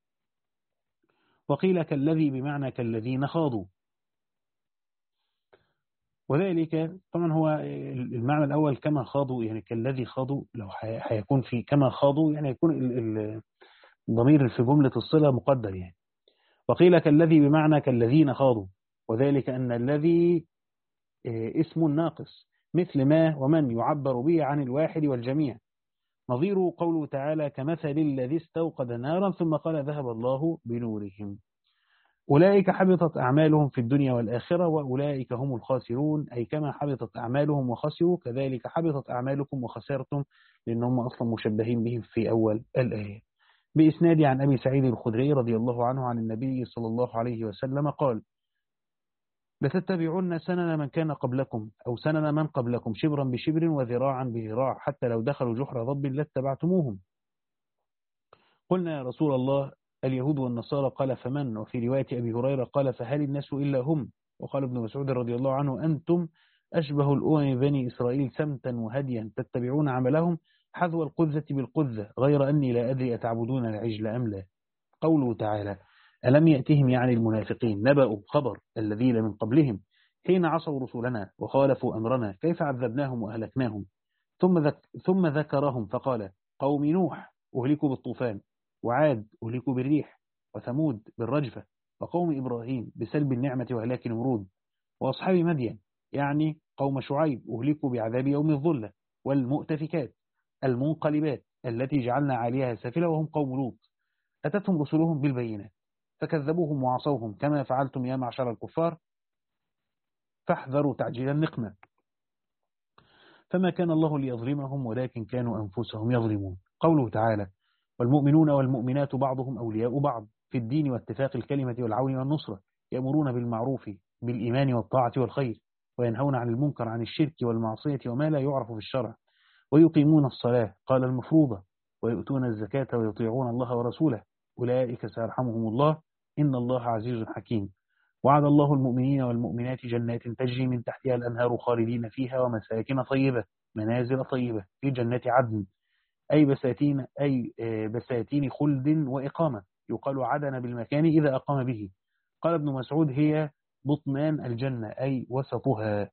وقيل كالذي بمعنى كالذين خاضوا، وذلك طبعا هو المعنى الأول كما خاضوا يعني كالذي خاضوا، لو هيكون في كما خاضوا يعني يكون الضمير في جملة الصلة مقدر يعني. وقيل كالذي بمعنى كالذين خاضوا، وذلك أن الذي اسم ناقص مثل ما ومن يعبر به عن الواحد والجميع، نظير قوله تعالى كمثل الذي استوقد نارا ثم قال ذهب الله بنورهم. أولئك حبطت أعمالهم في الدنيا والآخرة وأولئك هم الخاسرون، أي كما حبطت أعمالهم وخسروا كذلك حبطت أعمالكم وخسرتم، لأنهم أصلا مشبهين بهم في أول الآية. بإسناد عن أبي سعيد الخدري رضي الله عنه عن النبي صلى الله عليه وسلم قال لتتبعون سنن من كان قبلكم أو سنن من قبلكم شبرا بشبر وذراعا بذراع حتى لو دخلوا جحر ضب لاتبعتموهم. قلنا يا رسول الله اليهود والنصارى قال فمن؟ وفي رواية أبي هريرة قال فهل الناس إلا هم؟ وقال ابن مسعود رضي الله عنه أنتم أشبه الأمم بني إسرائيل سمتا وهديا تتبعون عملهم حذو القذة بالقذة غير أني لا أدري أتعبدون العجل أم لا. قوله تعالى ألم يأتهم يعني المنافقين نبأ خبر الذين من قبلهم حين عصوا رسلنا وخالفوا أمرنا كيف عذبناهم وأهلكناهم. ثم, ذك ثم ذكرهم فقال قوم نوح أهلكوا بالطوفان، وعاد أهلكوا بالريح، وثمود بالرجفة، وقوم إبراهيم بسلب النعمة وهلاك نمرود، وأصحاب مدين يعني قوم شعيب أهلكوا بعذاب يوم الظلة، والمؤتفكات المنقلبات التي جعلنا عليها سافلة وهم قوم لوط أتتهم رسلهم بالبينات فكذبوهم وعصوهم كما فعلتم يا معشر الكفار فاحذروا تعجيل النقمة. فما كان الله ليظلمهم ولكن كانوا أنفسهم يظلمون. قوله تعالى والمؤمنون والمؤمنات بعضهم أولياء بعض في الدين واتفاق الكلمة والعون والنصرة، يأمرون بالمعروف بالإيمان والطاعة والخير، وينهون عن المنكر عن الشرك والمعصية وما لا يعرف في الشرع، ويقيمون الصلاة قال المفروضة، ويؤتون الزكاة ويطيعون الله ورسوله، أولئك سيرحمهم الله إن الله عزيز حكيم. وعد الله المؤمنين والمؤمنات جنات تجري من تحتها الأنهار خالدين فيها ومساكن طيبة منازل طيبة في جنات عدن، أي بساتين أي بساتين خلد وإقامة، يقال عدن بالمكان إذا أقام به. قال ابن مسعود هي بطنان الجنة أي وسطها.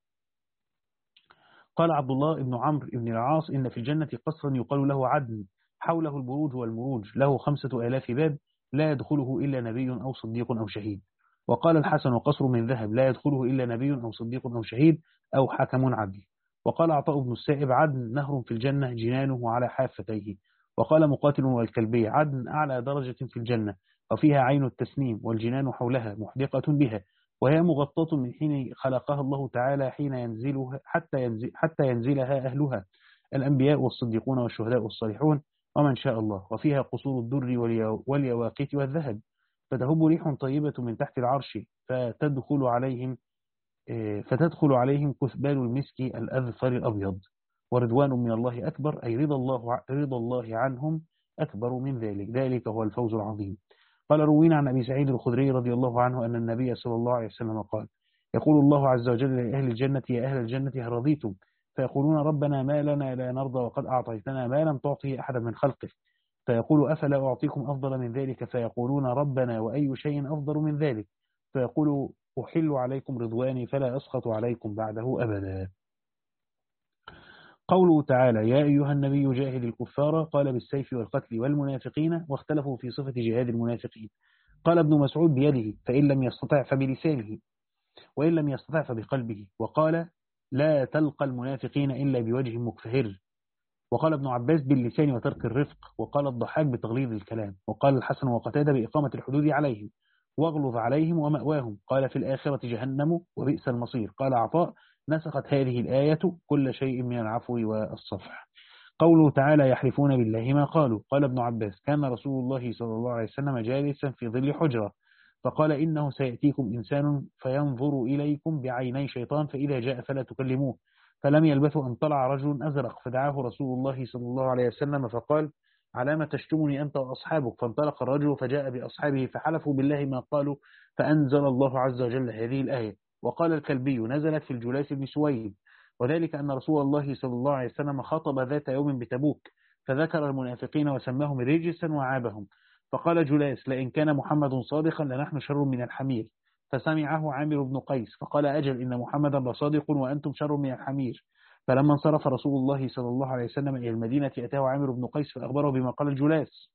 قال عبد الله بن عمرو بن العاص إن في الجنة قصرا يقال له عدن حوله البروج والمروج له خمسة آلاف باب لا يدخله إلا نبي أو صديق أو شهيد. وقال الحسن وقصر من ذهب لا يدخله إلا نبي أو صديق أو شهيد أو حكم عدل. وقال عطاء بن السائب عدن نهر في الجنة جنانه على حافتيه. وقال مقاتل والكلبي عدن أعلى درجة في الجنة وفيها عين التسنيم والجنان حولها محدقة بها، وهي مغطاة من حين خلقها الله تعالى حين ينزلها حتى, ينزل حتى ينزلها أهلها الأنبياء والصديقون والشهداء والصالحون ومن شاء الله. وفيها قصور الدر واليواقيت والذهب، فتهب ريح طيبة من تحت العرش فتدخل عليهم فتدخل عليهم كثبان المسك الأذفر الأبيض. ورضوان من الله أكبر أي رضا الله, رضا الله عنهم أكبر من ذلك، ذلك هو الفوز العظيم. قال روينا عن أبي سعيد الخدري رضي الله عنه أن النبي صلى الله عليه وسلم قال يقول الله عز وجل لأهل الجنة يا أهل الجنة هل رضيتم؟ فيقولون ربنا ما لنا لا نرضى وقد أعطيتنا ما لم تعطيه أحدا من خلقك. فيقول أفلا أعطيكم أفضل من ذلك؟ فيقولون ربنا وأي شيء أفضل من ذلك؟ فيقول أحل عليكم رضواني فلا أسخط عليكم بعده أبدا. قوله تعالى يا أيها النبي جاهد الكفار قال بالسيف والقتل والمنافقين، واختلفوا في صفة جهاد المنافقين. قال ابن مسعود بيده فإن لم يستطع فبلسانه وإن لم يستطع فبقلبه. وقال لا تلقى المنافقين إلا بوجه مكفهر. وقال ابن عباس باللسان وترك الرفق. وقال الضحاك بتغليظ الكلام. وقال الحسن وقتادة بإقامة الحدود عليهم واغلظ عليهم ومأواهم. قال في الآخرة جهنم وبئس المصير. قال عطاء نسخت هذه الآية كل شيء من العفو والصفح. قوله تعالى يحلفون بالله ما قالوا. قال ابن عباس كان رسول الله صلى الله عليه وسلم جالسا في ظل حجرة فقال إنه سيأتيكم إنسان فينظر إليكم بعيني شيطان فإذا جاء فلا تكلموه. فلم يلبثوا أن طلع رجل أزرق فدعاه رسول الله صلى الله عليه وسلم فقال علامة تشتمني أنت وأصحابك؟ فانطلق الرجل فجاء بأصحابه فحلفوا بالله ما قالوا فأنزل الله عز وجل هذه الآية. وقال الكلبي نزلت في الجلاس بن سويد، وذلك أن رسول الله صلى الله عليه وسلم خطب ذات يوم بتبوك فذكر المنافقين وسماهم رجسا وعابهم. فقال جلاس لئن كان محمد صادقا لنحن شر من الحمير. فسمعه عامر بن قيس فقال أجل إن محمدا لصادق وأنتم شر من الحمير. فلما انصرف رسول الله صلى الله عليه وسلم إلى المدينة أتاه عامر بن قيس فأخبره بما قال الجلاس.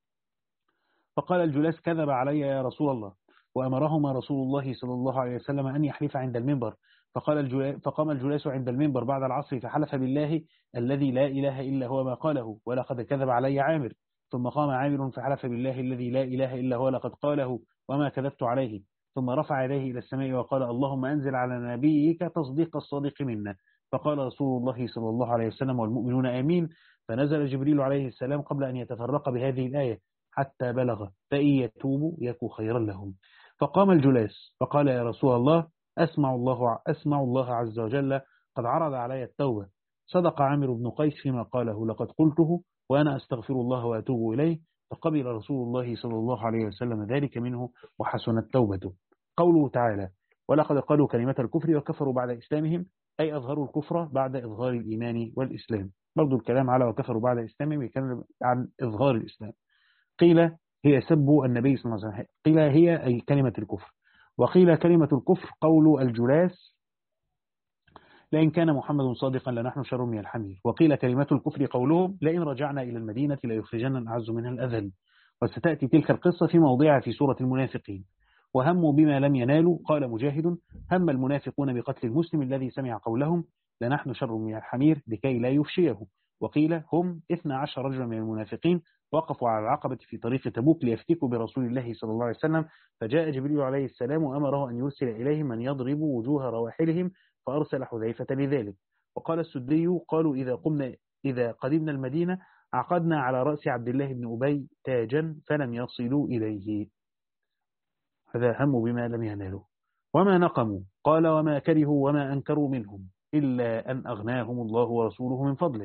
فقال الجلاس كذب علي يا رسول الله. وأمرهما رسول الله صلى الله عليه وسلم أن يحلف عند المنبر. فقال الجلاس فقام الجلاس عند المنبر بعد العصر فحلف بالله الذي لا إله إلا هو ما قاله ولقد كذب علي عامر. ثم قام عامر فحلف بالله الذي لا إله إلا هو لقد قاله وما كذبت عليه. ثم رفع يديه إلى السماء وقال اللهم أنزل على نبيك تصديق الصادق منا. فقال رسول الله صلى الله عليه وسلم والمؤمنون آمين. فنزل جبريل عليه السلام قبل أن يتفرق بهذه الآية حتى بلغ فإن يتوبوا يكو خيرا لهم. فقام الجلاس فقال يا رسول الله أسمع الله, أسمع الله عز وجل قد عرض علي التوبة. صدق عامر بن قيس فيما قاله لقد قلته وأنا أستغفر الله وأتوب إليه. فقبل رسول الله صلى الله عليه وسلم ذلك منه وحسنت توبته. قوله تعالى ولقد قالوا كلمة الكفر وكفروا بعد إسلامهم أي أظهروا الكفر بعد إظهار الإيمان والإسلام. برضو الكلام على وكفروا بعد إسلامهم يتكلم عن إظهار الإسلام. قيل هي سب النبي صلى الله عليه وسلم. قيل هي أي كلمة الكفر، وقيل كلمة الكفر قول الجلاس لئن كان محمد صادقا لنحن شر من الحمير، وقيل كلمة الكفر قولهم لئن رجعنا إلى المدينة ليخرجن الأعز منها الأذل. وستأتي تلك القصة في موضعها في سورة المنافقين. وهموا بما لم ينالوا، قال مجاهد هم المنافقون بقتل المسلم الذي سمع قولهم لنحن شر من الحمير لكي لا يفشيه. وقيل هم اثنا عشر رجلا من المنافقين وقفوا على العقبة في طريق تبوك ليفتكوا برسول الله صلى الله عليه وسلم، فجاء جبريل عليه السلام وأمره أن يرسل إليهم من يضرب وجوه رواحلهم، فأرسل حذيفة لذلك. وقال السدي قالوا إذا قمنا إذا قدمنا المدينة عقدنا على رأس عبد الله بن أبي تاجا فلم يصلوا إليه. هذا هم بما لم ينالوا. وما نقموا قال وما كرهوا وما أنكروا منهم إلا أن أغناهم الله ورسوله من فضله،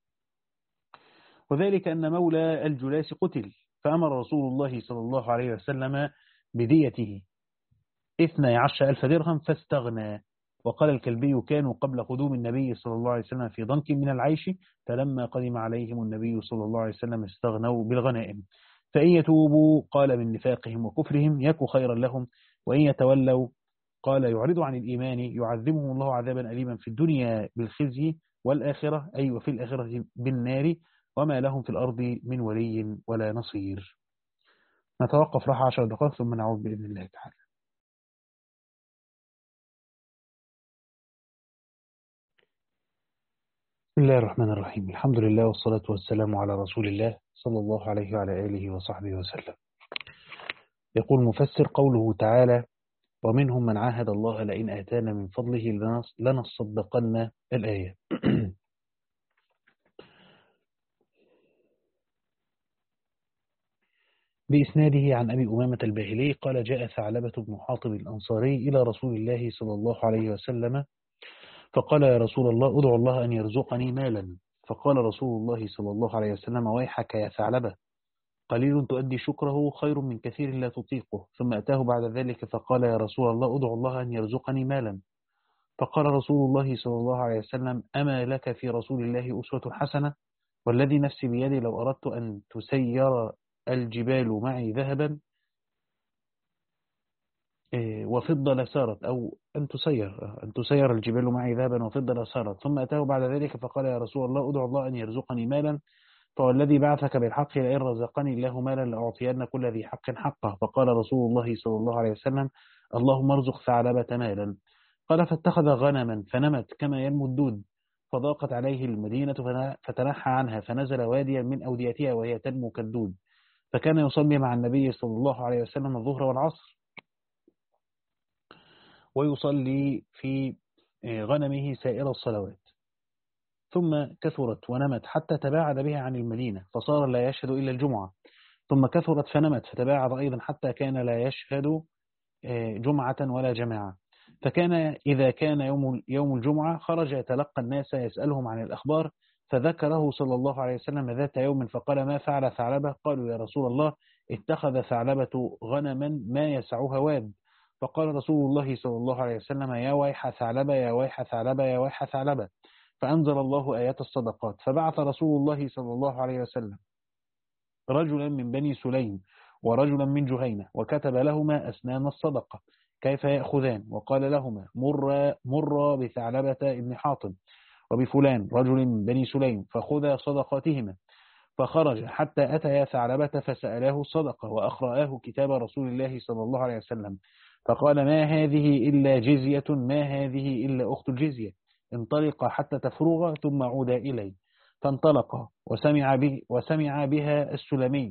وذلك أن مولى الجلاس قتل، فأمر رسول الله صلى الله عليه وسلم بديته اثني عشر ألف درهم فاستغنى. وقال الكلبي كانوا قبل قدوم النبي صلى الله عليه وسلم في ضنك من العيش، فلما قدم عليهم النبي صلى الله عليه وسلم استغنوا بالغنائم. فإن يتوبوا قال من نفاقهم وكفرهم يك خيرا لهم، وإن يتولوا قال يعرض عن الإيمان يعذبهم الله عذابا أليما في الدنيا بالخزي والآخرة أي وفي الآخرة بالنار، وما لهم في الأرض من ولي ولا نصير. نتوقف راحة عشر دقائق ثم نعود بإذن الله تعالى. بسم الله الرحمن الرحيم، الحمد لله والصلاة والسلام على رسول الله صلى الله عليه وعلى آله وصحبه وسلم. يقول مفسر قوله تعالى ومنهم من عاهد الله لئن آتانا من فضله لنصدقن الآية. بإسناده عن أبي أمامة الباهلي قال جاء ثعلبة بن حاطب الأنصاري إلى رسول الله صلى الله عليه وسلم فقال يا رسول الله ادعو الله أن يرزقني مالا. فقال رسول الله صلى الله عليه وسلم ويحك يا ثعلبة قليل تؤدي شكره خير من كثير لا تطيقه. ثم أتاه بعد ذلك فقال يا رسول الله ادعو الله أن يرزقني مالا. فقال رسول الله صلى الله عليه وسلم أما لك في رسول الله أسوة حسنة والذي نفسي بيدي لو أردت أن تسير الجبال معي ذهبا وفضة لسارت، أو أن تسير أن تسير الجبال معي ذهبا وفضة لسارت. ثم أتاه بعد ذلك فقال يا رسول الله ادعو الله أن يرزقني مالا. فوالذي بعثك بالحق لئن رزقني الله مالا لأعطين كل ذي حق حقه. فقال رسول الله صلى الله عليه وسلم اللهم ارزق ثعلبة مالا. قال فاتخذ غنما فنمت كما ينمو الدود، فضاقت عليه المدينة فتنحى عنها فنزل واديا من أوديتها وهي تنمو كالدود، فكان يصلي مع النبي صلى الله عليه وسلم الظهر والعصر ويصلي في غنمه سائر الصلوات. ثم كثرت ونمت حتى تباعد بها عن المدينة فصار لا يشهد إلا الجمعة. ثم كثرت فنمت فتباعد أيضا حتى كان لا يشهد جمعة ولا جماعة. فكان إذا كان يوم يوم الجمعة خرج يتلقى الناس يسألهم عن الأخبار، فذكره صلى الله عليه وسلم ذات يوم فقال ما فعل ثعلبة؟ قالوا يا رسول الله اتخذ ثعلبة غنما ما يسعها واد. فقال رسول الله صلى الله عليه وسلم يا ويح ثعلبة يا ويح ثعلبة يا ويح ثعلبة. فأنزل الله آيات الصدقات. فبعث رسول الله صلى الله عليه وسلم رجلا من بني سليم ورجلا من جهينة وكتب لهما أسنان الصدقة كيف يأخذان، وقال لهما مر, مر بثعلبة ابن حاطب وبفلان رجل من بني سليم فخذا صدقاتهما. فخرج حتى أتيا ثعلبة فسألاه الصدقة وأقرأه كتاب رسول الله صلى الله عليه وسلم فقال ما هذه إلا جزية ما هذه إلا أخت الجزية، انطلق حتى تفرغ ثم عودا إلي. فانطلق وسمع, به وسمع بها السلمي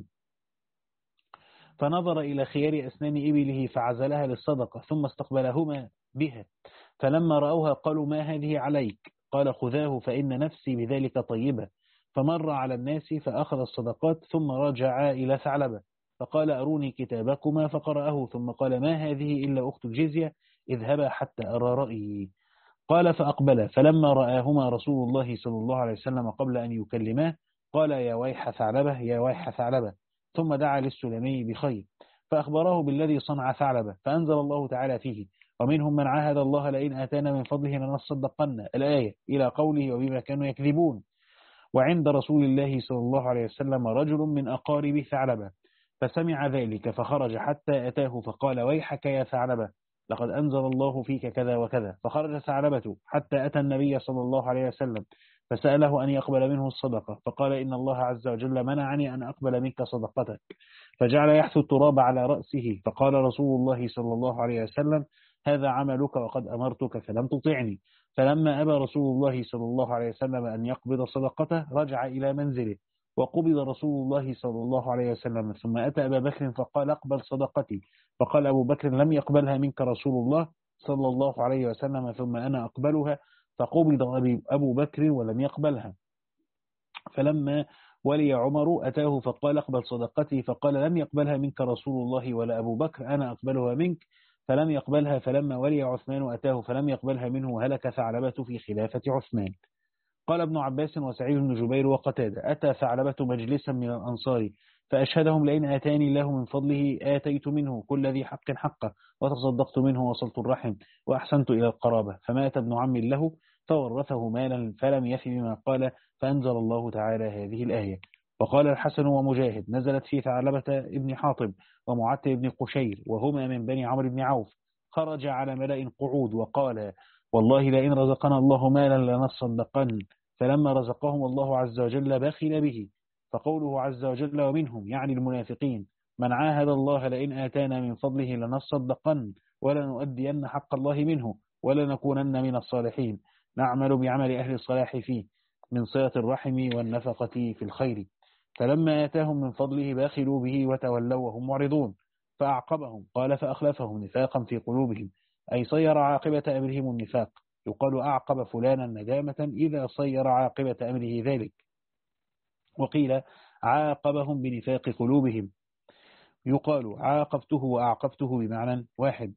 فنظر إلى خيار أسنان إبله فعزلها للصدقة ثم استقبلهما بها. فلما رأوها قالوا ما هذه عليك؟ قال خذاه فإن نفسي بذلك طيبة. فمر على الناس فأخذ الصدقات ثم رجع إلى ثعلبة فقال أروني كتابكما فقرأه ثم قال ما هذه إلا أخت الجزية اذهبا حتى أرى رأيي. قال فأقبل فلما رآهما رسول الله صلى الله عليه وسلم قبل أن يكلماه قال يا ويح ثعلبة يا ويح ثعلبة، ثم دعا للسلمي بخير فأخبره بالذي صنع ثعلبة. فأنزل الله تعالى فيه ومنهم من عاهد الله لئن آتانا من فضله لنصدقن الآية إلى قوله وبما كانوا يكذبون. وعند رسول الله صلى الله عليه وسلم رجل من أقارب ثعلبة فسمع ذلك فخرج حتى أتاه فقال ويحك يا ثعلبة لقد أنزل الله فيك كذا وكذا. فخرج ثعلبة حتى أتى النبي صلى الله عليه وسلم فسأله أن يقبل منه الصدقة، فقال إن الله عز وجل منعني أن أقبل منك صدقتك، فجعل يحث التراب على رأسه. فقال رسول الله صلى الله عليه وسلم هذا عملك وقد أمرتك فلم تطعني. فلما أبى رسول الله صلى الله عليه وسلم أن يقبض صدقته رجع إلى منزله، وقبض رسول الله صلى الله عليه وسلم. ثم أتى أبا بكر فقال اقبل صدقتي، فقال أبو بكر لم يقبلها منك رسول الله صلى الله عليه وسلم ثم أنا أقبلها. فقبض أبو بكر ولم يقبلها. فلما ولي عمر أتاه فقال اقبل صدقتي، فقال لم يقبلها منك رسول الله ولا أبو بكر أنا أقبلها منك، فلم يقبلها. فلما ولي عثمان أتاه فلم يقبلها منه هلك ثعلبة في خلافة عثمان. قال ابن عباس وسعيد بن جبير وقتادة أتى ثعلبة مجلسا من الأنصار فأشهدهم لئن آتاني الله من فضله آتيت منه كل ذي حق حقه وتصدقت منه وصلت الرحم وأحسنت إلى القرابة. فمات ابن عم له فورثه مالا فلم يف بما قال، فأنزل الله تعالى هذه الآية. وقال الحسن ومجاهد نزلت في ثعلبة ابن حاطب ومعتب بن قشير وهما من بني عمرو بن عوف. خرج على ملأ قعود وقال والله لئن رزقنا الله مالا لنصدقن، فلما رزقهم الله عز وجل بخل به. فقوله عز وجل ومنهم يعني المنافقين من عاهد الله لئن آتانا من فضله لنصدقن ولنؤدين حق الله منه ولنكونن من الصالحين، نعمل بعمل أهل الصلاح فيه من صلة الرحم والنفقة في الخير. فلما آتاهم من فضله باخلوا به وتولوا وهم معرضون. فأعقبهم قال فأخلفهم نفاقا في قلوبهم، أي صير عاقبة أمرهم النفاق. يقال أعقب فلانا ندامة إذا صير عاقبة أمره ذلك. وقيل عاقبهم بنفاق قلوبهم. يقال عاقبته وأعقبته بمعنى واحد.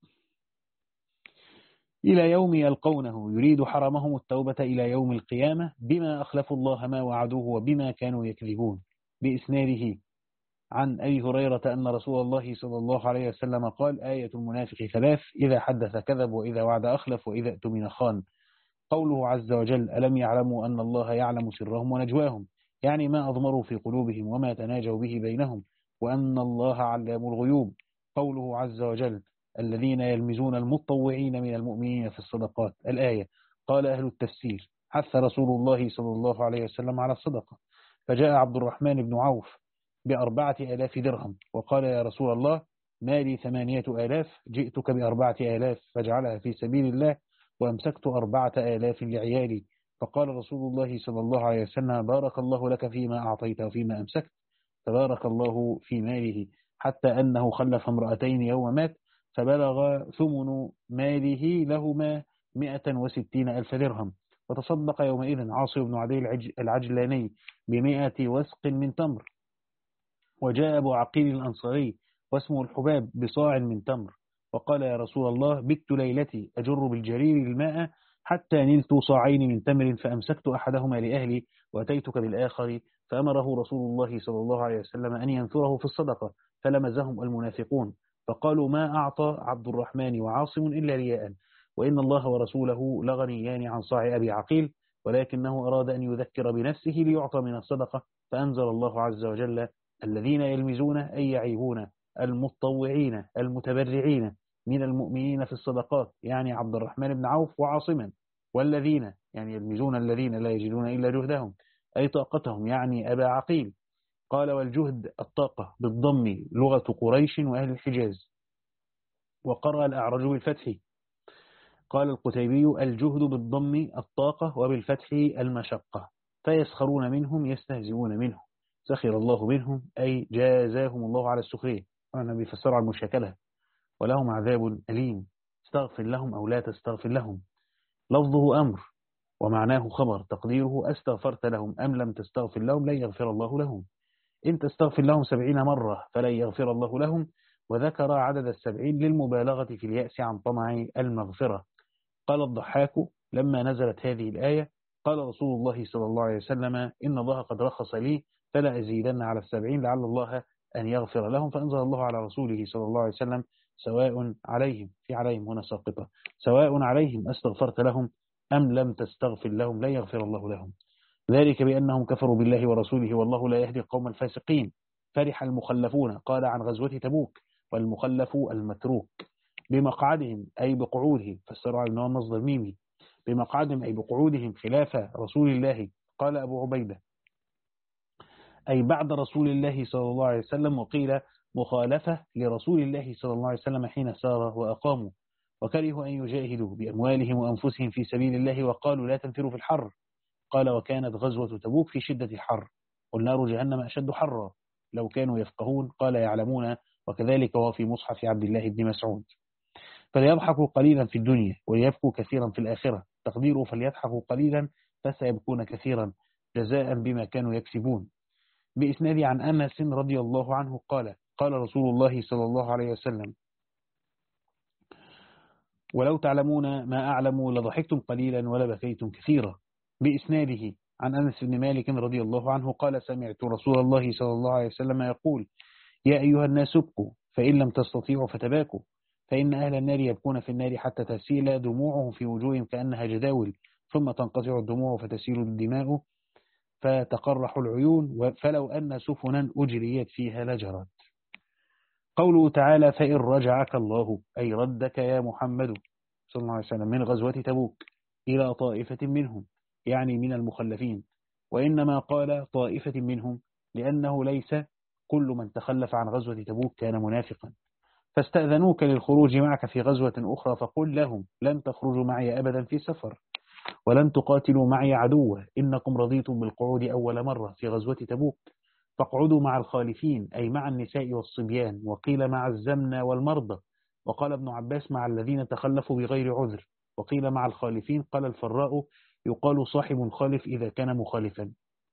إلى يوم يلقونه يريد حرمهم التوبة إلى يوم القيامة بما أخلفوا الله ما وعدوه وبما كانوا يكذبون. بإسناده عن أبي هريرة أن رسول الله صلى الله عليه وسلم قال آية المنافق ثلاث إذا حدث كذب وإذا وعد أخلف وإذا اؤتمن خان. قوله عز وجل ألم يعلموا أن الله يعلم سرهم ونجواهم، يعني ما أضمروا في قلوبهم وما تناجوا به بينهم وأن الله علام الغيوب. قوله عز وجل الذين يلمزون المتطوعين من المؤمنين في الصدقات الآية. قال أهل التفسير حث رسول الله صلى الله عليه وسلم على الصدقة، فجاء عبد الرحمن بن عوف بأربعة آلاف درهم وقال يا رسول الله مالي ثمانية آلاف جئتك بأربعة آلاف فاجعلها في سبيل الله وأمسكت أربعة آلاف لعيالي. فقال رسول الله صلى الله عليه وسلم بارك الله لك فيما أعطيت وفيما أمسكت، فبارك الله في ماله، حتى أنه خلف امرأتين يوم مات فبلغ ثمن ماله لهما مئة وستين ألف درهم. وتصدق يومئذ عاصم بن عدي العجلاني بمئة وسق من تمر. وجاء أبو عقيل الأنصاري واسمه الحباب بصاع من تمر وقال يا رسول الله بت ليلتي أجر بالجرير الماء حتى نلت صاعين من تمر فأمسكت أحدهما لأهلي وأتيتك بالآخر. فأمره رسول الله صلى الله عليه وسلم أن ينثره في الصدقة فلمزهم المنافقون فقالوا ما أعطى عبد الرحمن وعاصم إلا رياء، وإن الله ورسوله لغنيان عن صاع أبي عقيل، ولكنه أراد أن يذكر بنفسه ليعطى من الصدقة. فأنزل الله عز وجل الذين يلمزون أي يعيبون المتطوعين المتبرعين من المؤمنين في الصدقات، يعني عبد الرحمن بن عوف وعاصما. والذين يعني يلمزون الذين لا يجدون إلا جهدهم أي طاقتهم، يعني أبا عقيل. قال والجهد الطاقة بالضم لغة قريش وأهل الحجاز. وقرأ الأعرج بالفتح. قال القتيبي الجهد بالضم الطاقة وبالفتح المشقة. فيسخرون منهم يستهزئون منه، سخر الله منهم أي جازاهم الله على السخرية، وأنا بيفسر على المشاكلة. ولهم عذاب أليم استغفر لهم أو لا تستغفر لهم. لفظه أمر ومعناه خبر، تقديره أستغفرت لهم أم لم تستغفر لهم لن يغفر الله لهم. إن تستغفر لهم سبعين مرة فلن يغفر الله لهم. وذكر عدد السبعين للمبالغة في اليأس عن طمع المغفرة. قال الضحاك لما نزلت هذه الآية قال رسول الله صلى الله عليه وسلم إن الله قد رخص لي فلا أزيدن على السبعين لعل الله أن يغفر لهم. فأنزل الله على رسوله صلى الله عليه وسلم سواء عليهم، في عليهم هنا ساقطة، سواء عليهم أستغفرت لهم أم لم تستغفر لهم لا يغفر الله لهم. ذلك بأنهم كفروا بالله ورسوله والله لا يهدي القوم الفاسقين. فرح المخلفون قال عن غزوة تبوك، والمخلف المتروك بمقعدهم أي بقعودهم، فسروا على أنه مصدر ميمي، بمقعدهم أي بقعودهم خلاف رسول الله. قال أبو عبيدة أي بعد رسول الله صلى الله عليه وسلم، وقيل مخالفة لرسول الله صلى الله عليه وسلم حين سار وأقاموا، وكرهوا أن يجاهدوا بأموالهم وأنفسهم في سبيل الله، وقالوا لا تنفروا في الحر. قال وكانت غزوة تبوك في شدة الحر، قل نار جهنم أشد حرا لو كانوا يفقهون. قال يعلمون، وكذلك هو في مصحف عبد الله بن مسعود. فليضحكوا قليلا في الدنيا وليبكوا كثيرا في الآخرة، تقديره فليضحكوا قليلا فسيبكون كثيرا جزاء بما كانوا يكسبون. بإسناد عن أنس رضي الله عنه قال قال رسول الله صلى الله عليه وسلم ولو تعلمون ما أعلم لضحكتم قليلا ولبكيتم كثيرا. بإسناده عن أنس بن مالك رضي الله عنه قال سمعت رسول الله صلى الله عليه وسلم يقول يا أيها الناس ابكوا فإن لم تستطيعوا فتباكوا، فإن أهل النار يبكون في النار حتى تسيل دموعهم في وجوههم كأنها جداول، ثم تنقطع الدموع فتسيل الدماء فتقرح العيون، فلو أن سفنا أجريت فيها لجرت. قوله تعالى فإن رجعك الله أي ردك يا محمد صلى الله عليه وسلم من غزوة تبوك إلى طائفة منهم، يعني من المخلفين، وإنما قال طائفة منهم لأنه ليس كل من تخلف عن غزوة تبوك كان منافقا. فاستأذنوك للخروج معك في غزوة أخرى فقل لهم لن تخرجوا معي أبدا في سفر، ولن تقاتلوا معي عدوا، إنكم رضيتم بالقعود أول مرة في غزوة تبوك، فاقعدوا مع الخالفين أي مع النساء والصبيان، وقيل مع الزمنى والمرضى، وقال ابن عباس مع الذين تخلفوا بغير عذر، وقيل مع الخالفين. قال الفراء يقال صاحب خالف إذا كان مخالفا،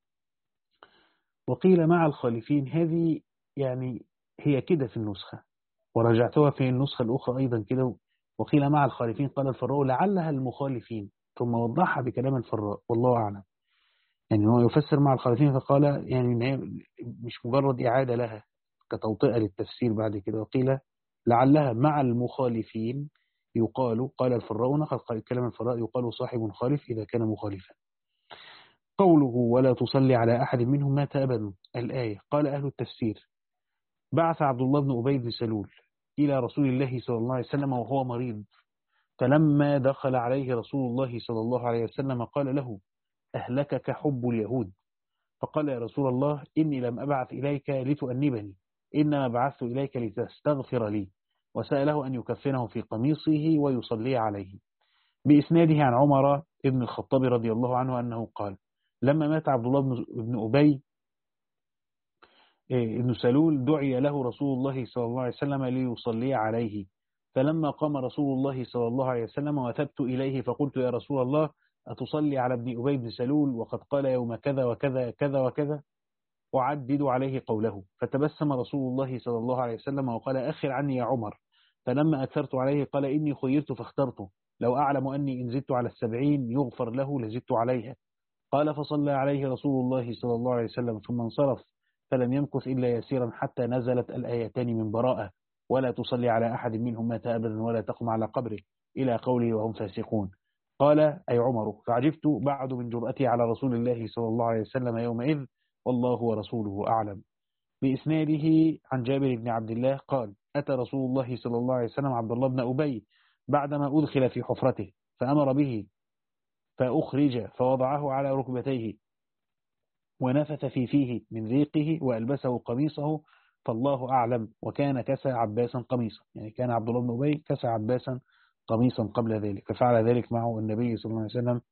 وقيل مع الخالفين. هذه يعني هي كده في النسخة، ورجعتها في النسخة الأخرى أيضا كده، وقيل مع الخالفين. قال الفراء لعلها المخالفين، ثم وضحها بكلام الفراء والله أعلم. يعني هو يفسر مع الخالفين فقال يعني مش مجرد إعادة لها كتوطئة للتفسير بعد كده، وقيل لعلها مع المخالفين يقال. قال الفراء نقل كلام الفراء يقال صاحب خالف إذا كان مخالفا. قوله ولا تصلي على أحد منهم مات أبدا الآية. قال أهل التفسير بعث عبد الله بن أبي بن سلول إلى رسول الله صلى الله عليه وسلم وهو مريض، فلما دخل عليه رسول الله صلى الله عليه وسلم قال له أهلكك حب اليهود، فقال يا رسول الله إني لم أبعث إليك لتؤنبني، إنما بعثت إليك لتستغفر لي، وسأله أن يكفنه في قميصه ويصلي عليه. بإسناده عن عمر ابن الخطاب رضي الله عنه أنه قال لما مات عبد الله بن أبي ابن سلول دعي له رسول الله صلى الله عليه وسلم ليصلي عليه، فلما قام رسول الله صلى الله عليه وسلم وثبت إليه فقلت يا رسول الله أتصلي على ابن أبي بن سلول وقد قال يوم كذا وكذا كذا وكذا، وعدد عليه قوله، فتبسم رسول الله صلى الله عليه وسلم وقال أخر عني يا عمر، فلما أكثرت عليه قال إني خيرت فاخترته، لو أعلم أني إن زدت على السبعين يغفر له لزدت عليها. قال فصلى عليه رسول الله صلى الله عليه وسلم ثم انصرف، فلم يمكث إلا يسيرا حتى نزلت الآيتان من براءة ولا تصلي على أحد منهم مات أبدا ولا تقم على قبره إلى قوله وهم فاسقون. قال أي عمر فعجبت بعد من جرأتي على رسول الله صلى الله عليه وسلم يومئذ والله ورسوله أعلم. بإسناده عن جابر بن عبد الله قال أتى رسول الله صلى الله عليه وسلم عبد الله بن أبي بعدما أدخل في حفرته فأمر به فأخرج فوضعه على ركبتيه ونفث في فيه من ريقه وألبسه قميصه، فالله أعلم، وكان كسى عباسا قميصا، يعني كان عبد الله بن أبي كسى عباسا قميصا قبل ذلك، ففعل ذلك معه النبي صلى الله عليه وسلم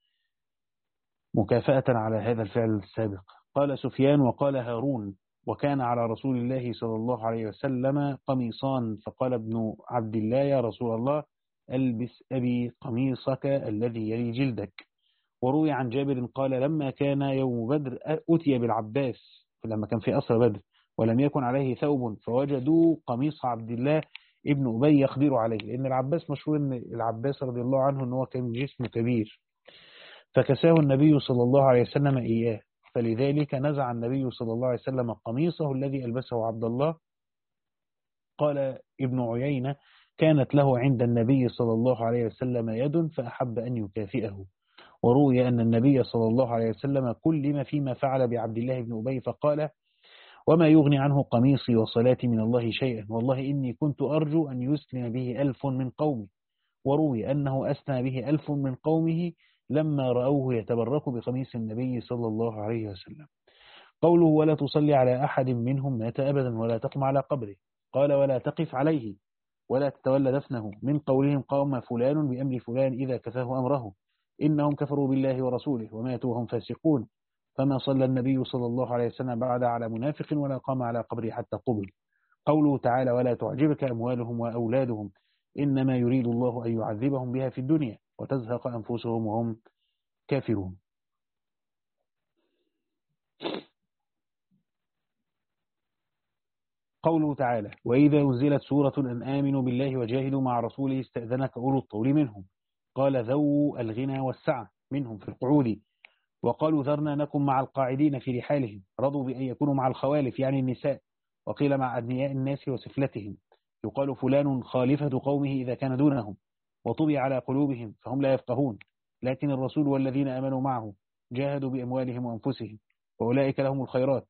مكافأة على هذا الفعل السابق. قال سفيان وقال هارون وكان على رسول الله صلى الله عليه وسلم قميصان، فقال ابن عبد الله يا رسول الله ألبس أبي قميصك الذي يلي جلدك. وروي عن جابر قال لما كان يوم بدر أتي بالعباس لما كان في أسر بدر ولم يكن عليه ثوب، فوجدوا قميص عبد الله ابن أبي يقدر عليه، لأن العباس مشهور أن العباس رضي الله عنه أنه كان جسم كبير، فكساه النبي صلى الله عليه وسلم إياه، فلذلك نزع النبي صلى الله عليه وسلم قميصه الذي ألبسه عبد الله. قال ابن عيينة كانت له عند النبي صلى الله عليه وسلم يد فأحب أن يكافئه. وروي أن النبي صلى الله عليه وسلم كلم فيما فعل بعبد الله بن أبي فقال وما يغني عنه قميصي وصلاتي من الله شيئا، والله إني كنت أرجو أن يسلم به ألف من قومي. وروي أنه أسلم به ألف من قومه لما رأوه يتبرك بقميص النبي صلى الله عليه وسلم. قوله ولا تصلي على أحد منهم مات أبدا ولا تقم على قبره، قال ولا تقف عليه ولا تتولى دفنه، من قولهم قام فلان بأمر فلان إذا كفاه أمره، إنهم كفروا بالله ورسوله وماتوا وهم فاسقون، فما صلى النبي صلى الله عليه وسلم بعد على منافق ولا قام على قبره حتى قبل. قوله تعالى ولا تعجبك أموالهم وأولادهم إنما يريد الله أن يعذبهم بها في الدنيا وتزهق أنفسهم وهم كافرون. قوله تعالى وإذا نزلت سورة أن آمنوا بالله وجاهدوا مع رسوله استأذنك أولو الطول منهم، قال ذو الغنى والسعة منهم في القعود، وقالوا ذرنا نكن مع القاعدين في رحالهم، رضوا بأن يكونوا مع الخوالف يعني النساء، وقيل مع أدنياء الناس وسفلتهم، يقال فلان خالفة قومه إذا كان دونهم، وطبع على قلوبهم فهم لا يفقهون، لكن الرسول والذين آمنوا معه جاهدوا بأموالهم وأنفسهم وأولئك لهم الخيرات.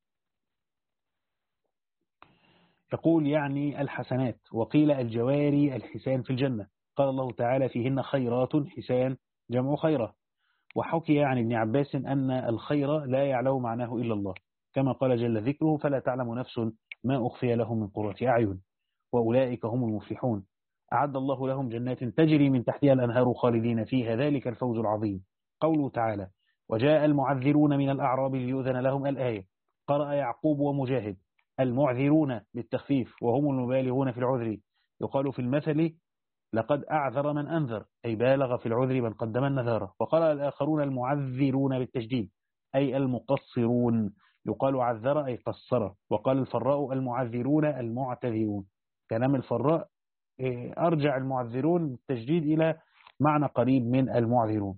يقول يعني الحسنات، وقيل الجواري الحسان في الجنة، قال الله تعالى فيهن خيرات حسان جمع خيرة. وحكي عن ابن عباس أن الخير لا يعلم معناه إلا الله، كما قال جل ذكره فلا تعلم نفس ما أخفي لهم من قرة أعين وأولئك هم المفلحون، أعد الله لهم جنات تجري من تحتها الأنهار خالدين فيها ذلك الفوز العظيم. قوله تعالى وجاء المعذرون من الأعراب ليؤذن لهم الآية، قرأ يعقوب ومجاهد المعذرون بالتخفيف وهم المبالغون في العذر، يقال في المثل لقد أعذر من أنذر أي بالغ في العذر من قدم النذارة، وقال الآخرون المعذرون بالتجديد أي المقصرون، يقال عذر أي قصر، وقال الفراء المعذرون المعتذرون، كلام الفراء أرجع المعذرون بالتجديد إلى معنى قريب من المعذرون.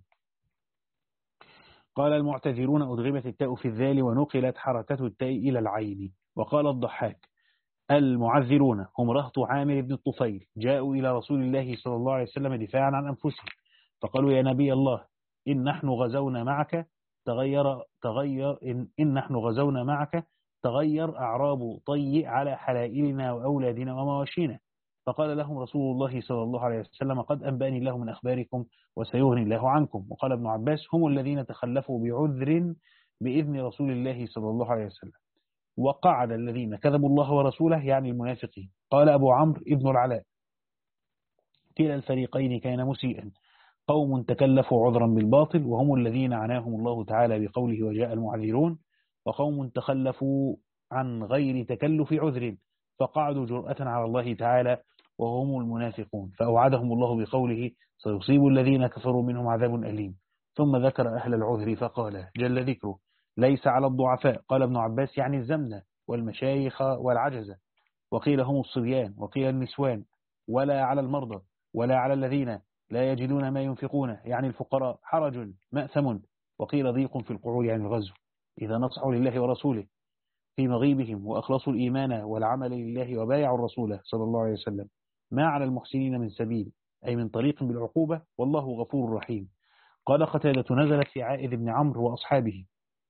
قال المعتذرون أدغمت التاء في الذال ونقلت حركة التاء إلى العين. وقال الضحاك المعذرون هم رهط عامر بن الطفيل جاءوا إلى رسول الله صلى الله عليه وسلم دفاعا عن أنفسهم، فقالوا يا نبي الله إن نحن غزونا معك تغير تغير إن, إن نحن غزونا معك تغير أعراب طي على حلائلنا وأولادنا ومواشينا، فقال لهم رسول الله صلى الله عليه وسلم قد أنبأني الله من أخباركم وسيغني الله عنكم. وقال ابن عباس هم الذين تخلفوا بعذر بإذن رسول الله صلى الله عليه وسلم، وقعد الذين كذبوا الله ورسوله يعني المنافقين. قال أبو عمرو ابن العلاء كلا الفريقين كان مسيئا، قوم تكلفوا عذرا بالباطل وهم الذين عناهم الله تعالى بقوله وجاء المعذرون، وقوم تخلفوا عن غير تكلف عذر فقعدوا جرأة على الله تعالى وهم المنافقون، فأوعدهم الله بقوله سيصيب الذين كفروا منهم عذاب أليم. ثم ذكر أهل العذر فقال جل ذكره ليس على الضعفاء، قال ابن عباس يعني الزمنة والمشايخ والعجزة، وقيل هم الصبيان وقيل النسوان، ولا على المرضى ولا على الذين لا يجدون ما ينفقون يعني الفقراء حرج مأثم، وقيل ضيق في القعود عن الغزو إذا نصحوا لله ورسوله في مغيبهم وأخلصوا الإيمان والعمل لله وبايعوا الرسول صلى الله عليه وسلم ما على المحسنين من سبيل أي من طريق بالعقوبة والله غفور رحيم. قال قتادة نزلت في عائذ بن عمرو وأصحابه.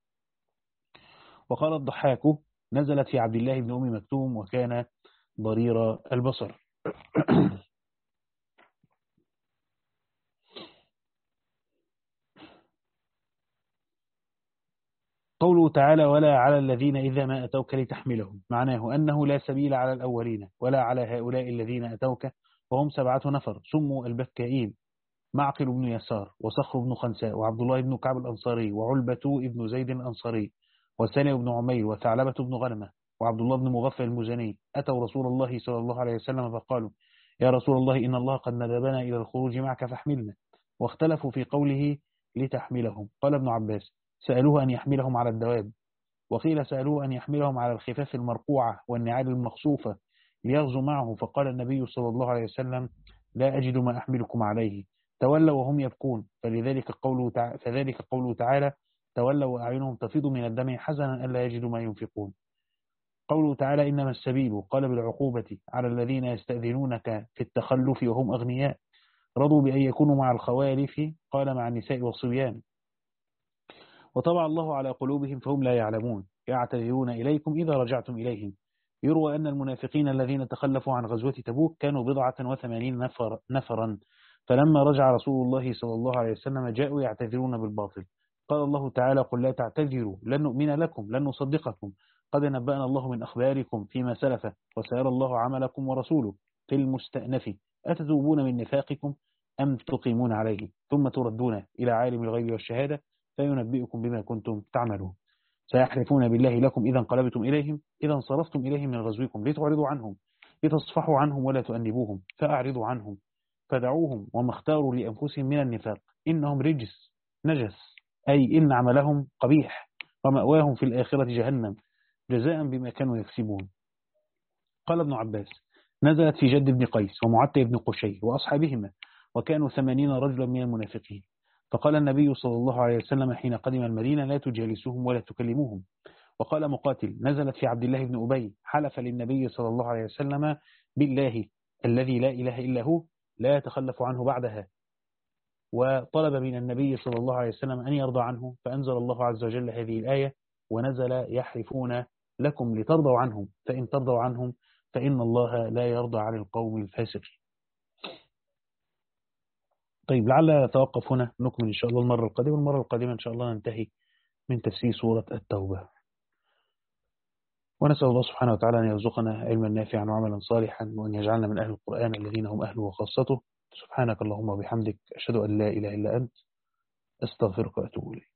وقال الضحاك نزلت في عبد الله بن أم مكتوم وكان ضرير البصر. قوله تعالى ولا على الذين إذا ما أتوك لتحملهم، معناه أنه لا سبيل على الأولين ولا على هؤلاء الذين أتوك وهم سبعة نفر سموا البكائين، معقل بن يسار وصخر بن خنساء وعبد الله بن كعب الأنصاري وعلبة بن زيد الأنصاري وسالم بن عمير وثعلبة بن غنمة وعبد الله بن مغفل المزني أتوا رسول الله صلى الله عليه وسلم فقالوا يا رسول الله إن الله قد ندبنا إلى الخروج معك فاحملنا، واختلفوا في قوله لتحملهم. قال ابن عباس سألوه أن يحملهم على الدواب، وقيل سألوه أن يحملهم على الخفاف المرقوعة والنعال المخصوفة ليغزوا معه، فقال النبي صلى الله عليه وسلم لا أجد ما أحملكم عليه، تولوا وهم يبكون، فلذلك قوله تعالى فذلك قوله تعالى تولوا وأعينهم تفيض من الدمع حزنا ألا يجدوا ما ينفقون. قوله تعالى إنما السبيل قال بالعقوبة على الذين يستأذنونك في التخلف وهم أغنياء، رضوا بأن يكونوا مع الخوالف قال مع النساء والصبيان، وطبع الله على قلوبهم فهم لا يعلمون. يعتذرون إليكم إذا رجعتم إليهم. يروى أن المنافقين الذين تخلفوا عن غزوة تبوك كانوا بضعة وثمانين نفر نفرا، فلما رجع رسول الله صلى الله عليه وسلم جاءوا يعتذرون بالباطل. قال الله تعالى: قل لا تعتذروا لن نؤمن لكم لن نصدقكم قد نبأنا الله من أخباركم فيما سلف وسيرى الله عملكم ورسوله. في المستأنف: أتتوبون من نفاقكم أم تقيمون عليه ثم تردون إلى عالم الغيب والشهادة فينبئكم بما كنتم تعملون. سيحلفون بالله لكم إذا انقلبتم إليهم إذا انصرفتم إليهم من غزوكم لتعرضوا عنهم لتصفحوا عنهم ولا تؤنبوهم فأعرضوا عنهم فدعوهم وما اختاروا لأنفسهم من النفاق إنهم رجس نجس، أي إن عملهم قبيح، ومأواهم في الآخرة جهنم جزاء بما كانوا يكسبون. قال ابن عباس: نزلت في جد بن قيس ومعتى بن قشي وأصحابهما، وكانوا ثمانين رجلا من المنافقين. فقال النبي صلى الله عليه وسلم حين قدم المدينة: لا تجالسوهم ولا تكلموهم. وقال مقاتل: نزلت في عبد الله بن أبي، حلف للنبي صلى الله عليه وسلم بالله الذي لا إله إلا هو لا يتخلف عنه بعدها، وطلب من النبي صلى الله عليه وسلم أن يرضى عنه، فأنزل الله عز وجل هذه الآية: ونزل يحلفون لكم لترضوا عنهم فإن ترضوا عنهم فإن الله لا يرضى عن القوم الفاسقين. طيب، لعل نتوقف هنا، نكمل إن شاء الله المرة القادمة. المرة القادمة إن شاء الله ننتهي من تفسير سورة التوبة. ونسأل الله سبحانه وتعالى أن يرزقنا علما نافعا وعملا صالحا، وأن يجعلنا من أهل القرآن الذين هم أهله وخاصته. سبحانك اللهم وبحمدك، أشهد أن لا إله إلا أنت، أستغفرك وأتوب إليك.